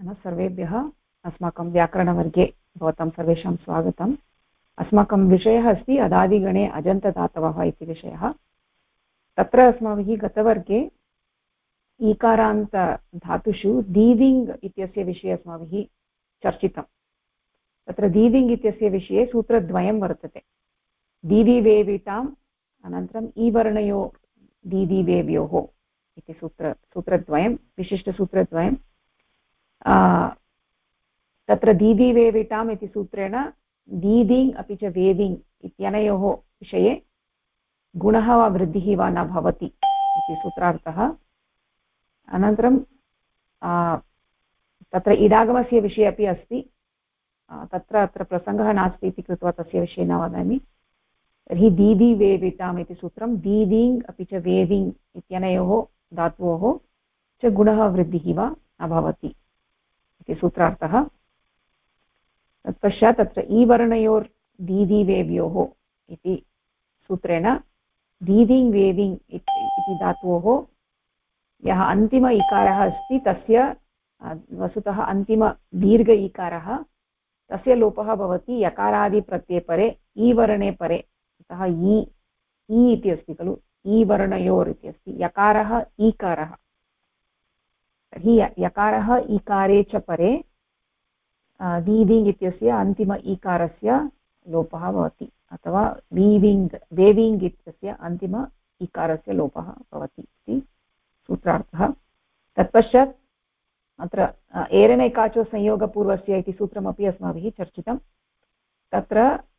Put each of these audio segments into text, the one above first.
सर्वेभ्यः अस्माकं व्याकरणवर्गे भवतां सर्वेषां स्वागतम्। अस्माकं विषयः अस्ति अदादिगणे अजन्तदातवः इति विषयः। तत्र अस्माभिः गतवर्गे ईकारान्तधातुषु दीदिङ् इत्यस्य विषये अस्माभिः चर्चितं। तत्र दीदिङ् इत्यस्य विषये सूत्रद्वयं वर्तते। दीदिवेविताम् अनन्तरम् ईवर्णयो दीदिवेव्योः इति सूत्रद्वयं विशिष्टसूत्रद्वयं। तत्र दीदिवेविताम् इति सूत्रेण दीदिङ् अपि च वेदिङ् इत्यनयोः विषये गुणः वा वृद्धिः वा न भवति इति सूत्रार्थः। अनन्तरं तत्र इडागमस्य विषये अपि अस्ति, अत्र प्रसङ्गः नास्ति इति कृत्वा तस्य विषये न वदामि। तर्हि दीदिवेविताम् इति सूत्रं दीदिङ् अपि च वेदिङ् इत्यनयोः धातोः च गुणः वृद्धिः वा न भवति इति सूत्रार्थः। तत्पश्चात् तत्र ईवर्णयोर् दीदिवेव्योः इति सूत्रेण दीदिङ् वेदिङ् इति धातोः यः अन्तिम इकारः अस्ति तस्य वस्तुतः अन्तिम दीर्घ इकारः तस्य लोपः भवति यकारादिप्रत्यये परे ईवर्णे परे। अतः ई इति अस्ति खलु, ईवर्णयोर् इति अस्ति, यकारः ईकारः। तर्हि यकारः ईकारे च परे दीदिङ् इत्यस्य अन्तिम ईकारस्य लोपः भवति, अथवा वेविङ् इत्यस्य अन्तिम ईकारस्य लोपः भवति इति सूत्रार्थः। तत्पश्चात् अत्र एरनेकाचो संयोगपूर्वस्य इति सूत्रमपि अस्माभिः चर्चितं। तत्र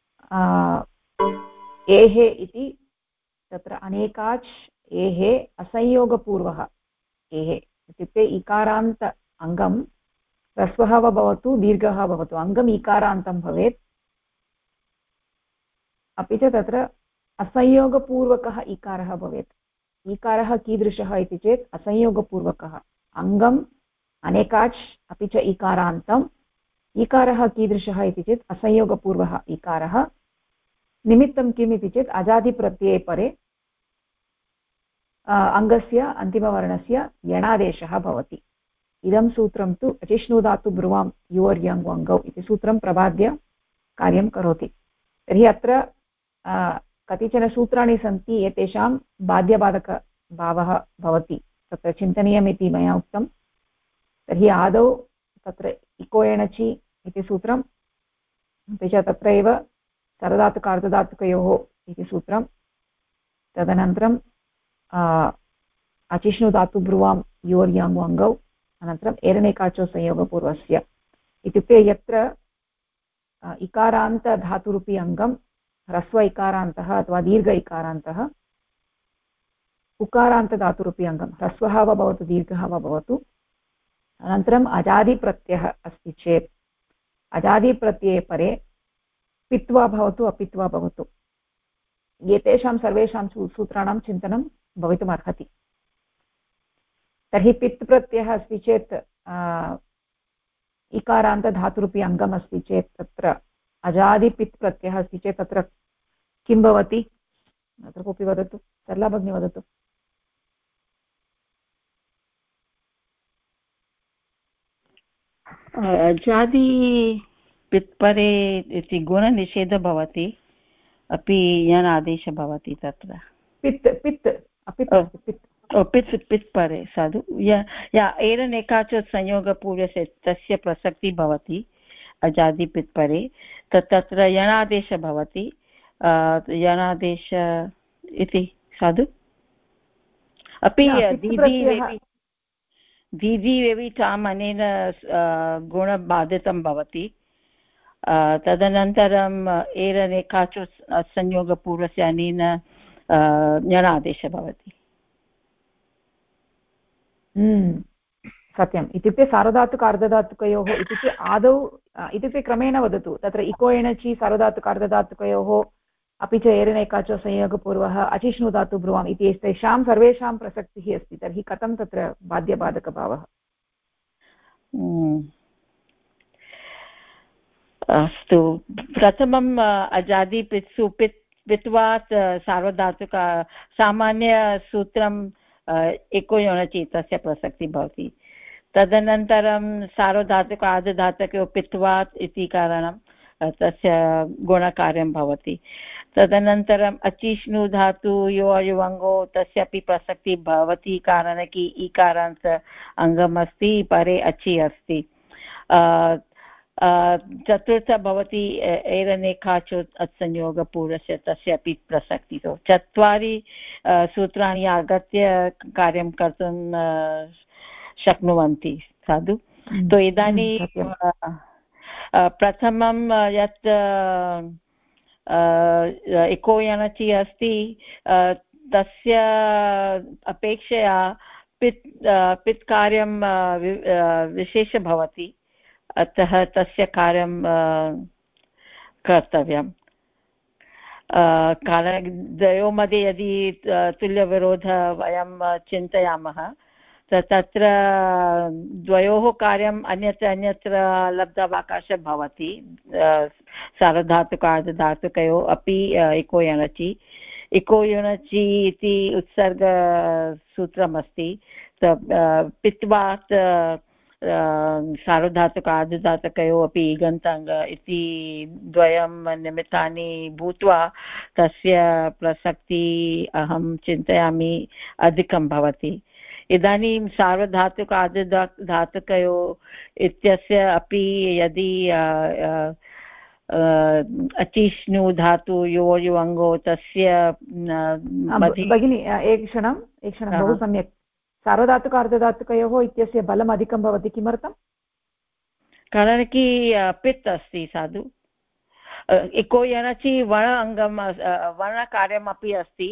एहे इति तत्र अनेकाच् एहे असंयोगपूर्वः एहे इत्युक्ते इकारान्त अङ्गं ह्रस्वः वा भवतु दीर्घः भवतु अङ्गम् इकारान्तं भवेत्, अपि च तत्र असंयोगपूर्वकः इकारः भवेत्। इकारः कीदृशः इति चेत् असंयोगपूर्वकः, अङ्गम् अनेकाच् अपि च इकारान्तम्। इकारः कीदृशः इति चेत् असंयोगपूर्वः इकारः। निमित्तं किम् इति चेत् अजादिप्रत्यये परे अङ्गस्य अन्तिमवर्णस्य यणादेशः भवति। इदं सूत्रं तु अचिष्णुधातु ब्रुवां युवर् यङ् वङ्गौ इति सूत्रं प्रबाद्य कार्यं करोति। तर्हि अत्र कतिचन सूत्राणि सन्ति, एतेषां बाध्यबाधकभावः भवति, तत्र चिन्तनीयमिति मया उक्तं। तर्हि आदौ तत्र इको एणचि इति सूत्रम्, अपि च तत्रैव सरधातुकार्धधातुकयोः इति सूत्रं, तदनन्तरं अचिष्णुधातु ब्रुवां युवर् यङ् वङ्गौ, अनन्तरम् एरनेकाचो संयोगपूर्वस्य। इत्युक्ते यत्र इकारान्तधातुरूपी अङ्गं ह्रस्व इकारान्तः अथवा दीर्घ इकारान्तः, उकारान्तधातुरूपी अङ्गं ह्रस्वः वा भवतु दीर्घः वा भवतु, अनन्तरम् अजादिप्रत्ययः अस्ति चेत् अजादिप्रत्यये परे पित्वा भवतु अपित्वा भवतु, एतेषां सर्वेषां सूत्राणां चिन्तनं भवितुमर्हति। तर्हि पित् प्रत्ययः अस्ति चेत् इकारान्तधातुरूपी अङ्गम् अस्ति चेत् तत्र अजादिपित् प्रत्ययः अस्ति चेत् तत्र किं भवति? अत्र कोऽपि वदतु, सरला भगिनी वदतु। अजादिपित्परे इति गुणनिषेधः भवति, अपि यन् आदेशः भवति तत्र पित् पित् पित् पित् पित् परे साधु या एरनेकाच संयोगपूर्वस्य तस्य प्रसक्तिः भवति अजादिपित् परे, तत्र यणादेशः भवति, यणादेश इति साधु। अपि दीदिवेविताम् अनेन गुणबाधितं भवति। तदनन्तरम् एरनेकाचो संयोगपूर्वस्य अनेन यणादेशः भवति। सत्यम्। इत्युक्ते सार्वधातुकार्धधातुकयोः इत्युक्ते आदौ इत्युक्ते क्रमेण वदतु, तत्र इको एणचि सार्वधातुकार्धधातुकयोः अपि च एरनेकाचो संयोगपूर्वः अचिष्णुधातु ब्रुवाम् इति तेषां सर्वेषां प्रसक्तिः अस्ति। तर्हि कथं तत्र बाध्यबाधकभावः? अस्तु, प्रथमम् अजादिपित्सु पित्वात् सार्वधातुक सामान्यसूत्रं एको यणचि तस्य प्रसक्तिः भवति। तदनन्तरं सार्वधातुक आर्धधातुकयोः पित्वात् इति कारणं तस्य गुणकार्यं भवति। तदनन्तरम् अचिष्णु धातु यो युवङ्गो तस्यापि प्रसक्तिः भवति कारणकी ईकारान्त अङ्गमस्ति परे अचि अस्ति। चतुर्थ भवति एरनेकाचो संयोगपूर्वस्य तस्यापि प्रसक्तिः। चत्वारि सूत्राणि आगत्य कार्यं कर्तुं शक्नुवन्ति साधु। तो इदानीं प्रथमं यत् इको यणचि अस्ति तस्य अपेक्षया पित् कार्यं विशेष भवति, अतः तस्य कार्यं कर्तव्यं। कारणद्वयोः मध्ये यदि तुल्यविरोधः वयं चिन्तयामः तत्र द्वयोः कार्यम् अन्यत्र अन्यत्र लब्धावकाशः भवति। सार्वधातुक आर्धधातुकयोः अपि इको यणचि इति उत्सर्गसूत्रमस्ति। पित्वात् सार्वधातुक आर्धधातुकयोः अपि इगन्ताङ्ग इति द्वयं निमित्तानि भूत्वा तस्य प्रसक्तिः अहं चिन्तयामि अधिकं भवति। इदानीं सार्वधातुक आर्धधातुकयोः इत्यस्य अपि यदि अचिष्णु धातु यो युवङ्गो तस्य भगिनी एकक्षणं बहु सम्यक्। सार्वधातुक अर्धधातुकयोः इत्यस्य बलम् अधिकं भवति, किमर्थं? कारणं कि पित् अस्ति साधु। इको यणचि वर्ण अङ्गं वर्णकार्यमपि अस्ति।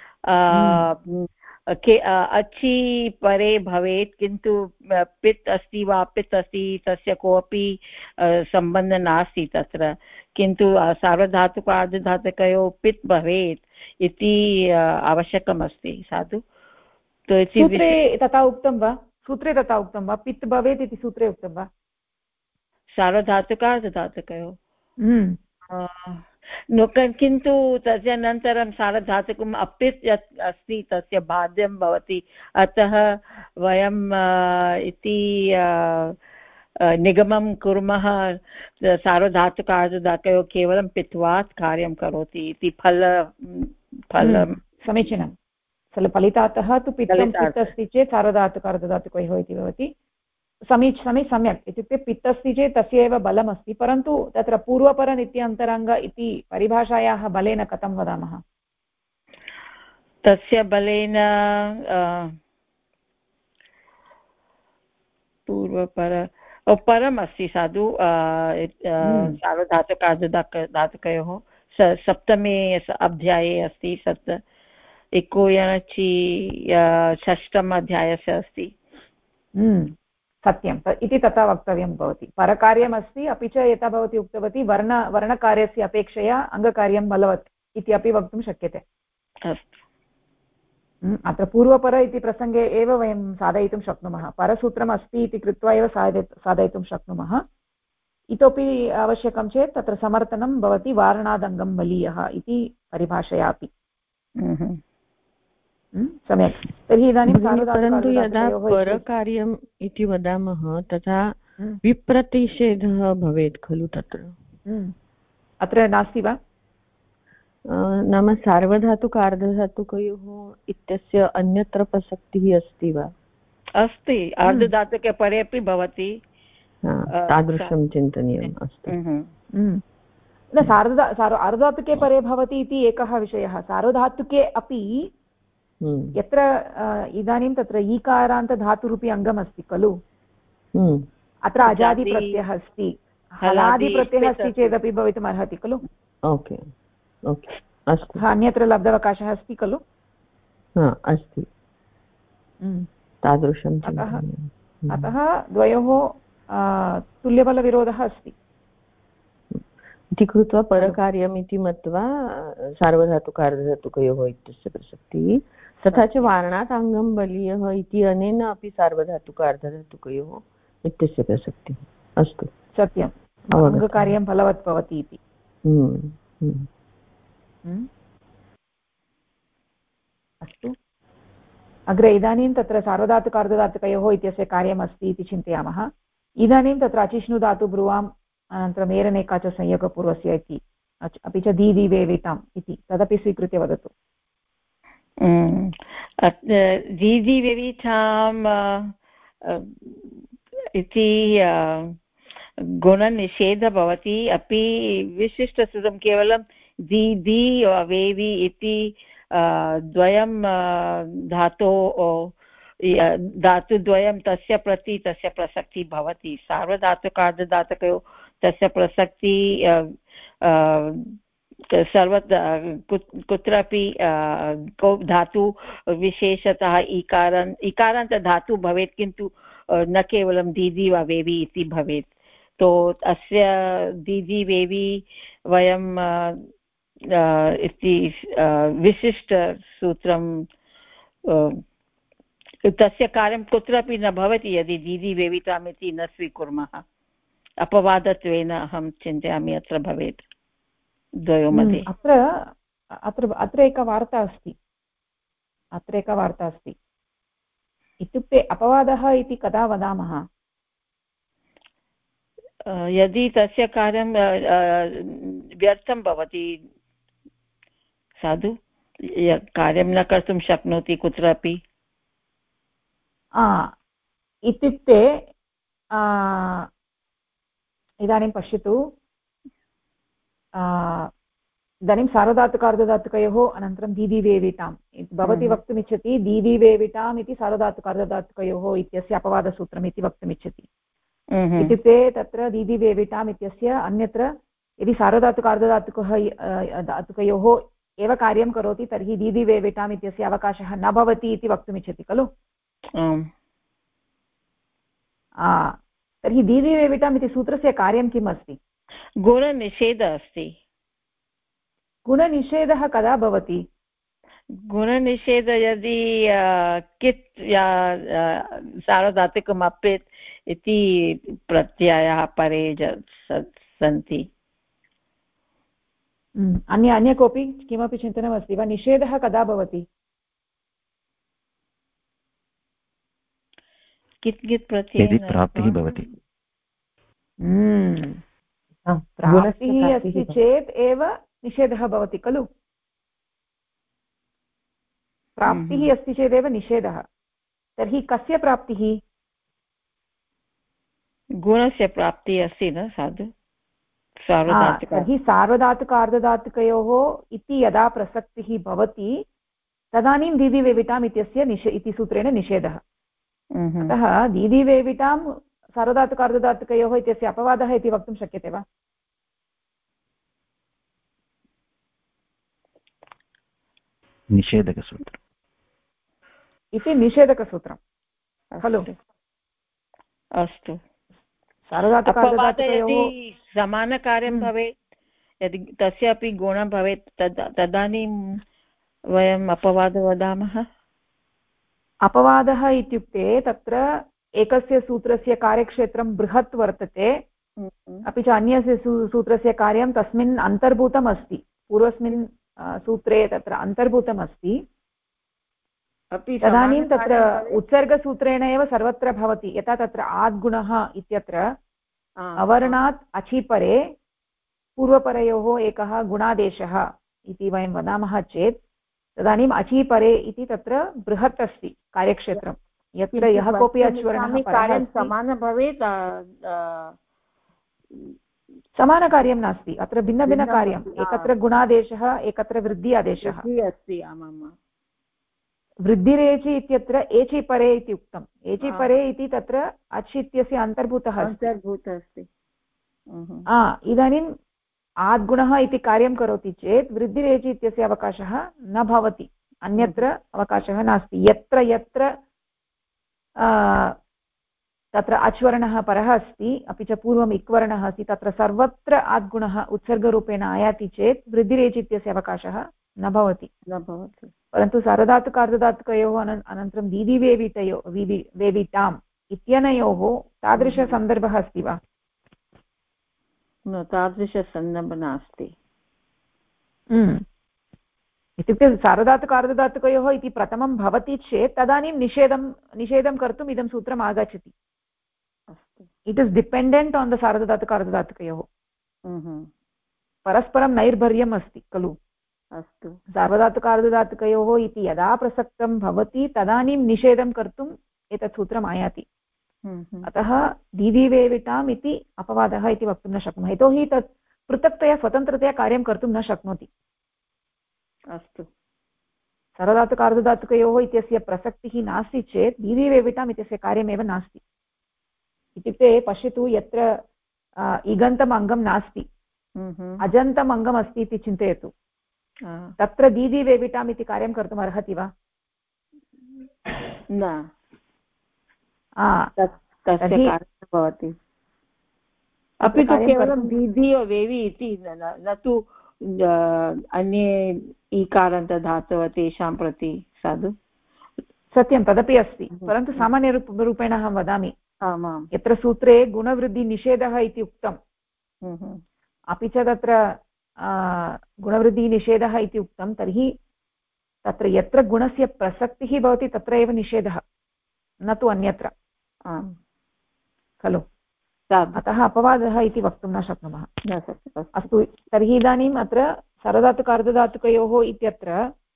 अचि परे भवेत्, किन्तु पित् अस्ति वा पित् अस्ति तस्य कोऽपि सम्बन्धः नास्ति तत्र, किन्तु सार्वधातुक आर्धधातुकयोः पित् भवेत् इति आवश्यकमस्ति साधु। सूत्रे तथा उक्तं वा? सूत्रे तथा उक्तं वा? पित् भवेत् इति सूत्रे उक्तं वा? सार्वधातुक आर्धधातुकयोः किन्तु तदनन्तरं सार्वधातुकम् अपित् यत् अस्ति तस्य बाध्यं भवति, अतः वयं इति निगमं कुर्मः सार्वधातुक आर्धधातुकयोः केवलं पित्वात् कार्यं करोति इति फलं समीचीनं। फलितातः तु पित् अस्ति चेत् सार्वधातुक अर्धधातुकयोः इति भवति। सम्यक्। इत्युक्ते पित् अस्ति चेत् तस्य एव बलमस्ति, परन्तु तत्र पूर्वपर नित्यन्तरङ्ग इति परिभाषायाः बलेन कथं वदामः? तस्य बलेन पूर्वपर परम् अस्ति साधु। सार्वधातुक आर्धधातुकयोः सप्तमे अध्याये अस्ति। इको यणचि षष्ठम अध्यायस्य अस्ति। सत्यम् इति तथा वक्तव्यं भवति। परकार्यमस्ति, अपि च यथा भवती उक्तवती वर्णकार्यस्य अपेक्षया अङ्गकार्यं बलवत् इति अपि वक्तुं शक्यते। अस्तु। अत्र पूर्वपर इति प्रसङ्गे एव वयं साधयितुं शक्नुमः। परसूत्रम् अस्ति इति कृत्वा एव साधयितुं शक्नुमः। इतोपि आवश्यकं चेत् तत्र समर्थनं भवति वारणादङ्गं बलीयः इति परिभाषयापि। सम्यक्। तर्हि इदानीं परन्तु यदा परकार्यम् इति वदामः तथा विप्रतिषेधः भवेत् खलु तत्र? अत्र नास्ति वा? नाम सार्वधातुक अर्धधातुकयोः इत्यस्य अन्यत्र प्रसक्तिः अस्ति वा? अस्ति, अर्धधातुके परे अपि भवति। तादृशं चिन्तनीयम् अस्ति। अर्धधातुके परे भवति इति एकः विषयः। सार्वधातुके अपि यत्र इदानीं तत्र ईकारान्तधातुरूपी अङ्गमस्ति खलु, अत्र अजादिप्रत्ययः अस्ति, हलादिप्रत्ययः अस्ति चेदपि भवितुम् अर्हति खलु। ओके अस्तु। अन्यत्र लब्धावकाशः अस्ति खलु? अस्ति, तादृशम्। अतः द्वयोः तुल्यबलविरोधः अस्ति इति कृत्वा परकार्यम् इति मत्वा सार्वधातुक अर्धधातुकयोः इत्यस्य प्रसक्तिः, तथा च वारणात् अङ्गं बलीयः इति अनेन अपि सार्वधातुक अर्धधातुकयोः इत्यस्य प्रसक्तिः। अस्तु, सत्यम्। अङ्गकार्यं फलवत् भवति इति। अस्तु। अग्रे इदानीं तत्र सार्वधातुकार्धधातुकयोः इत्यस्य कार्यमस्ति इति चिन्तयामः। इदानीं तत्र अचिष्णु धातु ब्रुवाम् अनन्तरम् एरनेका च संयोगपूर्वस्य इति अपि च दीदिवेविताम् इति तदपि स्वीकृत्य वदतु। दीदिवेविताम् इति गुणनिषेधः भवति अपि विशिष्टसूत्रं केवलं दीदि वेवि इति द्वयं धातुद्वयं तस्य प्रति तस्य प्रसक्तिः भवति। सार्वधातुकार्धधातुकयोः तस्य प्रसक्तिः कुत्रापि धातु विशेषतः इकारान्तधातु भवेत्, किन्तु न केवलं दीदि वा वेवि इति भवेत्। तो अस्य दीदि वेवि वयं इति विशिष्टसूत्रं तस्य कार्यं कुत्रापि न भवति यदि दीदि वेविताम् इति न स्वीकुर्मः। अपवादत्वेन अहं चिन्तयामि अत्र भवेत् द्वयोः मध्ये। अत्र एका वार्ता अस्ति इत्युक्ते अपवादः इति कदा वदामः? यदि तस्य कार्यं व्यर्थं भवति, साधु कार्यं न कर्तुं शक्नोति कुत्रापि इत्युक्ते इदानीं पश्यतु, इदानीं सार्वधातुकार्धधातुकयोः अनन्तरं दीदिवेविताम् भवती वक्तुमिच्छति दीदिवेविताम् इति सार्वधातुकार्धधातुकयोः इत्यस्य अपवादसूत्रम् इति वक्तुमिच्छति। इत्युक्ते तत्र दीदिवेविताम् इत्यस्य अन्यत्र यदि सार्वधातुकार्धधातुकयोः एव कार्यं करोति तर्हि दीदिवेविताम् इत्यस्य अवकाशः न भवति इति वक्तुमिच्छति खलु? तर्हि दीदिवेविताम् इति सूत्रस्य कार्यं किम् अस्ति? गुणनिषेधः अस्ति। गुणनिषेधः कदा भवति? गुणनिषेधः यदि कित् सार्वधातुकम् अपेत् इति प्रत्ययाः परे सन्ति। अन्य कोऽपि किमपि चिन्तनमस्ति वा? निषेधः कदा भवति? कित् कित् प्रत्ययः प्राप्तिः भवति। प्राप्तिः अस्ति चेत् एव निषेधः भवति खलु? प्राप्तिः अस्ति चेदेव निषेधः। तर्हि कस्य प्राप्तिः? गुणस्य प्राप्तिः अस्ति न साधु? तर्हि सार्वधातुकार्धधातुकयोः इति यदा प्रसक्तिः भवति तदानीं दीदिवेविताम् इत्यस्य इति सूत्रेण निषेधः। अतः दीदिवेवितां सार्वधातुकार्धधातुकयोः इत्यस्य अपवादः इति वक्तुं शक्यते वा? निषेधकसूत्रम् इति निषेधकसूत्रं खलु? अस्तु। सार्वधातुकार्धधातुकयोः समानकार्यं भवेत्, यदि तस्यापि गुणः भवेत् तदानीं वयम् अपवादं वदामः। अपवादः इत्युक्ते तत्र एकस्य सूत्रस्य कार्यक्षेत्रं बृहत् वर्तते, अपि च अन्यस्य सूत्रस्य कार्यं तस्मिन् अन्तर्भूतम् अस्ति, पूर्वस्मिन् सूत्रे तत्र अन्तर्भूतम् अस्ति। तदानीं तत्र उत्सर्गसूत्रेण एव सर्वत्र भवति। यथा तत्र आद्गुणः इत्यत्र अवर्णात् अचिपरे पूर्वपरयोः एकः गुणादेशः इति वयं वदामः चेत् तदानीम् अचीपरे इति तत्र बृहत् अस्ति कार्यक्षेत्रं। यत्र यः कोऽपि अच्वर्णः कार्यं समानं भवेत्, समानकार्यं नास्ति, अत्र भिन्नभिन्नकार्यम्। एकत्र गुणादेशः, एकत्र वृद्धि आदेशः अस्ति। वृद्धिरेचि इत्यत्र एचिपरे इति उक्तम्। एचिपरे इति तत्र अच् इत्यस्य अन्तर्भूतः अस्ति। इदानीम् आद्गुणः इति कार्यं करोति चेत् वृद्धिरेचि इत्यस्य अवकाशः न भवति, अन्यत्र अवकाशः नास्ति। यत्र यत्र तत्र अच्वर्णः परः अस्ति अपि च पूर्वम् इक्वर्णः अस्ति तत्र सर्वत्र आद्गुणः उत्सर्गरूपेण आयाति चेत् वृद्धिरेचि इत्यस्य अवकाशः न भवति। परन्तु सार्वधातुकार्धधातुकयोः अनन्तरं दीदिवेविताम् इत्यनयोः तादृशसन्दर्भः अस्ति वा? न, तादृशसन्दर्भः नास्ति। इत्युक्ते सार्वधातुकार्धधातुकयोः इति प्रथमं भवति चेत् तदानीं निषेधं कर्तुम् इदं सूत्रम् आगच्छति. It is dependent on the सार्वधातुकार्धधातुकयोः. परस्परं नैर्भर्यम् अस्ति खलु. अस्तु. सार्वधातुकार्धधातुकयोः इति यदा प्रसक्तं भवति तदानीं निषेधं कर्तुम् एतत् सूत्रम् आयाति. अतः दीदीवेविटाम् इति अपवादः इति वक्तुं न शक्नुमः, यतोहि तत् पृथक्तया स्वतन्त्रतया कार्यं कर्तुं न शक्नोति. अस्तु. सार्वधातुकार्धधातुकयोः इत्यस्य प्रसक्तिः नास्ति चेत् दीदीवेविटाम् इत्यस्य कार्यमेव नास्ति. इत्युक्ते पश्यतु, यत्र इगन्तम् अङ्गं नास्ति, अजन्तम् अङ्गम् अस्ति इति चिन्तयतु, तत्र दीदीवेविटाम् इति कार्यं कर्तुम् अर्हति वा? न. भवति. अपि तु केवलं दीदी वेवि इति न तु अन्ये ईकारान्तधातवः तेषां प्रति साधु. सत्यं, तदपि अस्ति, परन्तु सामान्यरूपेण अहं वदामि, यत्र सूत्रे गुणवृद्धिनिषेधः इति उक्तम्, अपि च तत्र गुणवृद्धिनिषेधः इति उक्तं, तर्हि तत्र यत्र गुणस्य प्रसक्तिः भवति तत्र एव निषेधः, न तु अन्यत्र खलु. अतः अपवादः इति वक्तुं न शक्नुमः. अस्तु, तर्हि इदानीम् अत्र सार्वधातुकार्धधातुकयोः इत्यत्र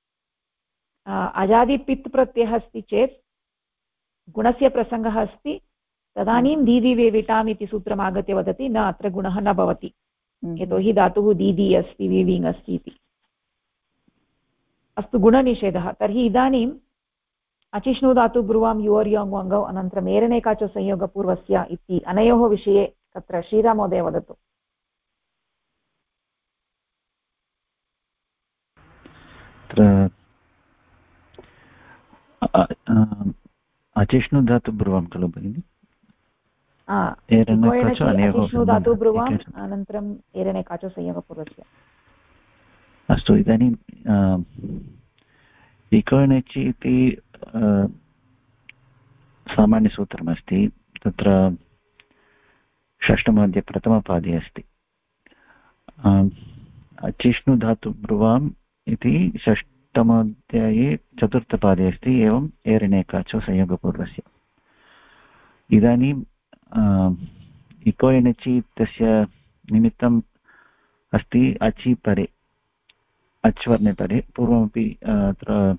अजादिपित् प्रत्ययः अस्ति चेत् गुणस्य प्रसङ्गः अस्ति, तदानीं दीदीवेविटाम् इति सूत्रम् आगत्य वदति न, अत्र गुणः न भवति, यतोहि धातुः दीदी अस्ति, वीविङ् अस्ति इति. अस्तु, गुणनिषेधः. तर्हि इदानीम् अचिष्णु धातु ब्रुवां युवर् योङ् वङ्गौ अनन्तरम् एरनेकाचो संयोगपूर्वस्य इति अनयोः विषये तत्र श्रीराममहोदय वदतु. अचिष्णु धातु ब्रुवां खलु भगिनि? अचिष्णु धातु ब्रुवाम् अनन्तरम् एरनेकाचो संयोगपूर्वस्य. अस्तु, इदानीं इकोणचि इति सामान्यसूत्रमस्ति. तत्र षष्ठमध्ये प्रथमपादे अस्ति. अचिष्णु धातु ब्रुवाम् इति षष्ठमाध्याये चतुर्थपादे अस्ति. एवम् एरनेकाचो संयोगपूर्वस्य. इदानीम् इको एणचि इत्यस्य निमित्तम् अस्ति अचि परे, अच्वर्णे परे. पूर्वमपि अत्र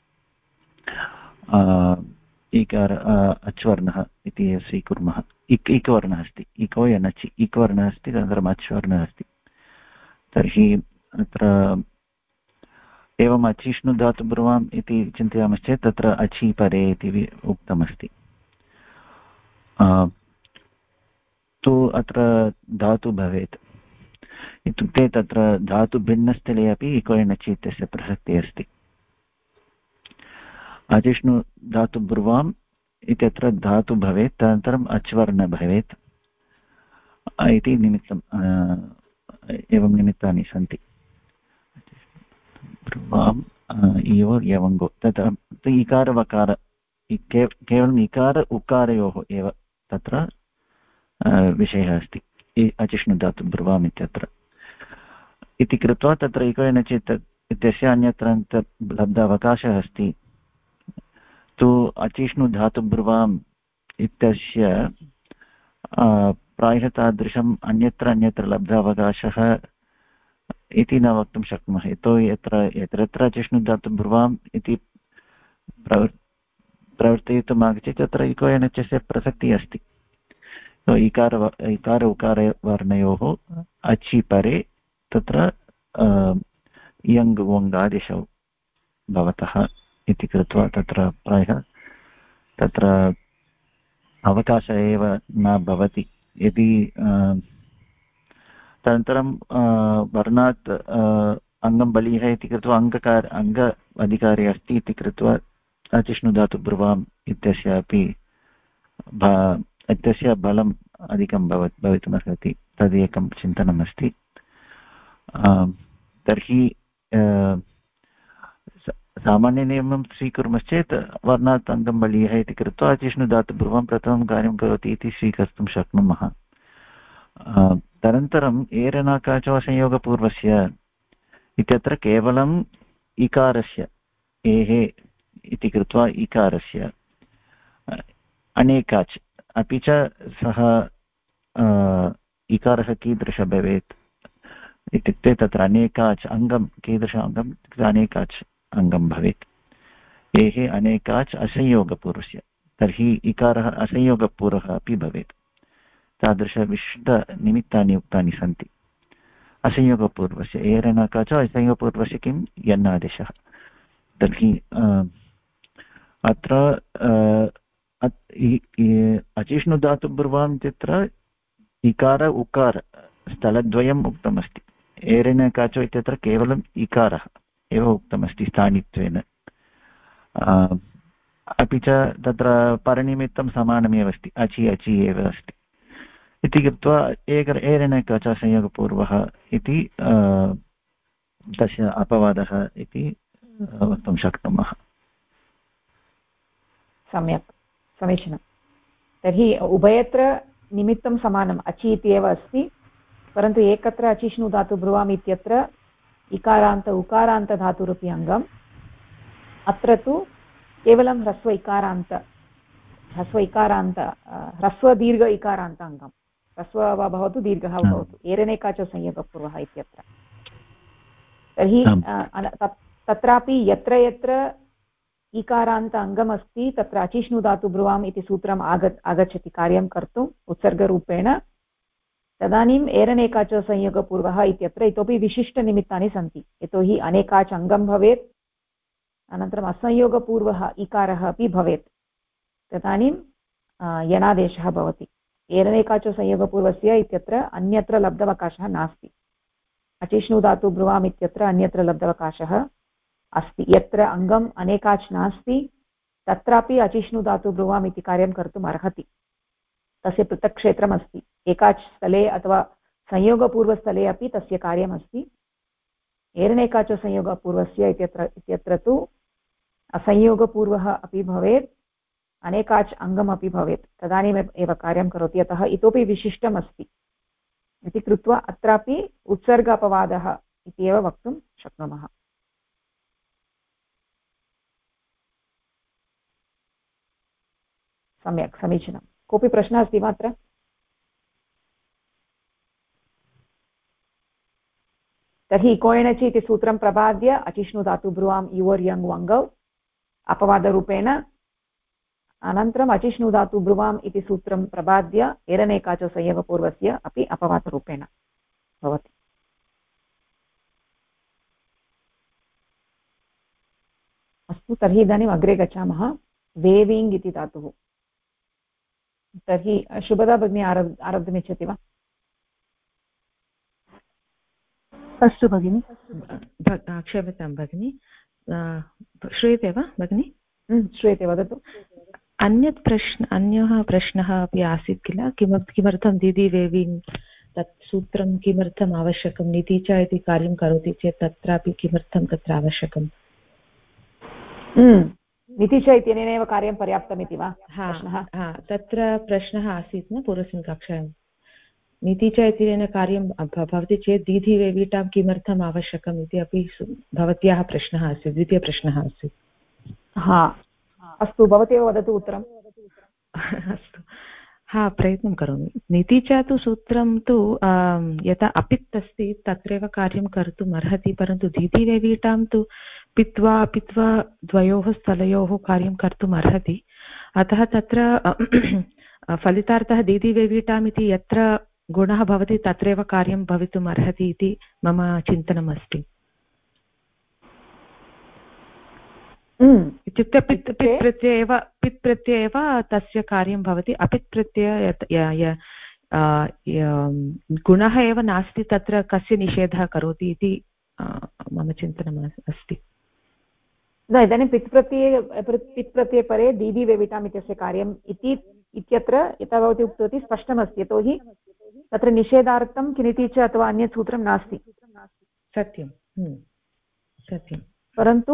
इकार अच्वर्णः इति स्वीकुर्मः. इकवर्णः अस्ति, इको एणचि इकवर्णः अस्ति, तदनन्तरम् अच्वर्णः अस्ति. तर्हि अत्र एवम् अचिष्णु धातु ब्रुवाम् इति चिन्तयामश्चेत् तत्र अचि परे इति उक्तमस्ति. तु अत्र धातु भवेत्, इत्युक्ते तत्र धातु भिन्नस्थले अपि इको एणचि इत्यस्य प्रसक्तिः अस्ति. अचिष्णु धातु ब्रुवाम् इत्यत्र धातु भवेत्, तदनन्तरम् अच्वर्ण भवेत् इति निमित्तम्, एवं निमित्तानि सन्ति. ब्रुवाम् इयोर् यवङ्गो, तत् इकारवकार केवलम् इकार उकारयोः एव तत्र विषयः अस्ति अचिष्णु धातु ब्रुवाम् इत्यत्र. इति कृत्वा तत्र इको एणचि इत्यस्य अन्यत्र लब्धावकाशः अस्ति. तु अचिष्णु धातु ब्रुवाम् इत्यस्य प्रायः तादृशम् अन्यत्र लब्धावकाशः इति न वक्तुं शक्नुमः. यतोहि यत्र अचिष्णु धातु ब्रुवाम् इति प्रवर्तयितुम् आगच्छति तत्र इको एणचस्य प्रसक्तिः अस्ति. इकार उकारवर्णयोः अचि परे तत्र इयङ् वोङ्गादिशौ भवतः इति कृत्वा तत्र प्रायः तत्र अवकाशः एव न भवति. यदि तदनन्तरं वर्णात् अङ्गं बलीयः इति कृत्वा अङ्ग अधिकारी अस्ति इति कृत्वा अचिष्णु धातु ब्रुवाम् इत्यस्यापि इत्यस्य बलम् अधिकं भवितुमर्हति. तदेकं चिन्तनम् अस्ति. तर्हि सामान्यनियमं स्वीकुर्मश्चेत् वर्णात् अङ्गं बलीयः इति कृत्वा अचिष्णु धातु ब्रुवां प्रथमं कार्यं करोति इति स्वीकर्तुं शक्नुमः. तदनन्तरम् एरनाकाचो संयोगपूर्वस्य इत्यत्र केवलं इकारस्य एः इति कृत्वा इकारस्य अनेकाच् अपि च सः इकारः कीदृशः भवेत् इत्युक्ते तत्र अनेकाच् अङ्गं कीदृश अङ्गम् अनेकाच् अङ्गं भवेत् एः अनेकाच् असंयोगपूर्वस्य तर्हि इकारः असंयोगपूर्वः अपि भवेत् तादृशविशिष्टनिमित्तानि उक्तानि सन्ति असंयोगपूर्वस्य एरनकाच असंयोगपूर्वस्य किं यन्नादेशः तर्हि अत्र अचिष्णुधातुब्रुवाम् इत्यत्र इकार उकार स्थलद्वयम् उक्तमस्ति एरनकाचो इत्यत्र केवलम् इकारः एव उक्तमस्ति स्थानित्वेन अपि च तत्र परनिमित्तं समानमेव अस्ति अचि अचि एव अस्ति इति कृत्वा एरनकाच संयोगपूर्वः इति तस्य अपवादः इति वक्तुं शक्नुमः सम्यक् समीचीनं तर्हि उभयत्र निमित्तं समानम् अचि इति एव अस्ति परन्तु एकत्र अचिष्णु धातु ब्रुवाम् इत्यत्र इकारान्त उकारान्तधातुरपि अङ्गम् अत्र तु केवलं ह्रस्वदीर्घ इकारान्त अङ्गं ह्रस्व वा भवतु दीर्घः वा भवतु एरनेकाच संयोगपूर्वः इत्यत्र तर्हि तत्रापि यत्र यत्र इकारान्त अङ्गमस्ति तत्र अचिष्णु धातु ब्रुवाम् इति सूत्रम् आगच्छति कार्यं कर्तुम् उत्सर्गरूपेण तदानीम् एरनेकाच संयोगपूर्वः इत्यत्र इतोपि विशिष्टनिमित्तानि सन्ति यतोहि अनेकाच् अङ्गं भवेत् अनन्तरम् असंयोगपूर्वः इकारः अपि भवेत् तदानीं यणादेशः भवति एरनेकाच संयोगपूर्वस्य इत्यत्र अन्यत्र लब्धवकाशः नास्ति अचिष्णु धातु ब्रुवाम् इत्यत्र अन्यत्र लब्धवकाशः अस्ति यत्र अङ्गम् अनेकाच् नास्ति तत्रापि अचिष्णु धातु ब्रुवाम् इति कार्यं कर्तुम् अर्हति तस्य पृथक् क्षेत्रमस्ति एकाच् स्थले अथवा संयोगपूर्वस्थले अपि तस्य कार्यमस्ति एरनेकाच संयोगपूर्वस्य इत्यत्र तु असंयोगपूर्वः अपि भवेत् अनेकाच् अङ्गमपि भवेत् तदानीम् एव कार्यं करोति अतः इतोपि विशिष्टम् अस्ति इति कृत्वा अत्रापि उत्सर्ग अपवादः इति एव वक्तुं शक्नुमः सम्यक् समीचीनं कोऽपि प्रश्नः अस्ति वा अत्र तर्हि कोयणचि इति सूत्रं प्रबाद्य अचिष्णु धातु ब्रुवाम् युवर् यङ् वङ्गौ अपवादरूपेण अनन्तरम् अचिष्णु धातु ब्रुवाम् इति सूत्रं प्रबाद्य एरनेकाच संयोगपूर्वस्य अपि अपवादरूपेण भवति अस्तु तर्हि इदानीम् अग्रे गच्छामः वेविङ्ग् इति धातुः तर्हि शुभदा भगिनी आरब्धुमिच्छति वा अस्तु भगिनि क्षम्यतां भगिनि श्रूयते वा भगिनि श्रूयते वदतु अन्यः प्रश्नः अपि आसीत् किल किमर्थं दीदी वेविङ्ग् तत् सूत्रं किमर्थम् आवश्यकं नीति च इति कार्यं करोति चेत् तत्रापि किमर्थं तत्र आवश्यकम् नीति च इत्यनेनैव कार्यं पर्याप्तम् इति वा तत्र प्रश्नः आसीत् न पूर्वस्मिन् कक्षायां नीति च इत्यनेन कार्यं भवति चेत् दीधि वेविटां किमर्थम् आवश्यकम् इति अपि भवत्याः प्रश्नः आसीत् द्वितीयप्रश्नः आसीत् अस्तु भवती वदतु उत्तरम् अस्तु प्रयत्नं करोमि नीति च तु सूत्रं तु यथा अपित् अस्ति तत्रैव कार्यं कर्तुम् अर्हति परन्तु दीधि वेविटां तु पित्वा द्वयोः स्थलयोः कार्यं कर्तुम् अर्हति अतः तत्र फलितार्थः दीधि वेविटाम् इति यत्र गुणः भवति तत्रैव कार्यं भवितुम् अर्हति इति मम चिन्तनम् अस्ति इत्युक्ते पित् प्रत्यय एव तस्य कार्यं भवति अपित् प्रत्यय गुणः एव नास्ति तत्र कस्य निषेधः करोति इति मम चिन्तनम् अस्ति इदानीं पित् प्रत्यये परे दीदि वेविटाम् इत्यस्य कार्यम् इत्यत्र यथा भवती उक्तवती स्पष्टमस्ति यतोहि तत्र निषेधार्थं किनिति च अथवा अन्यत् सूत्रं नास्ति सत्यं परन्तु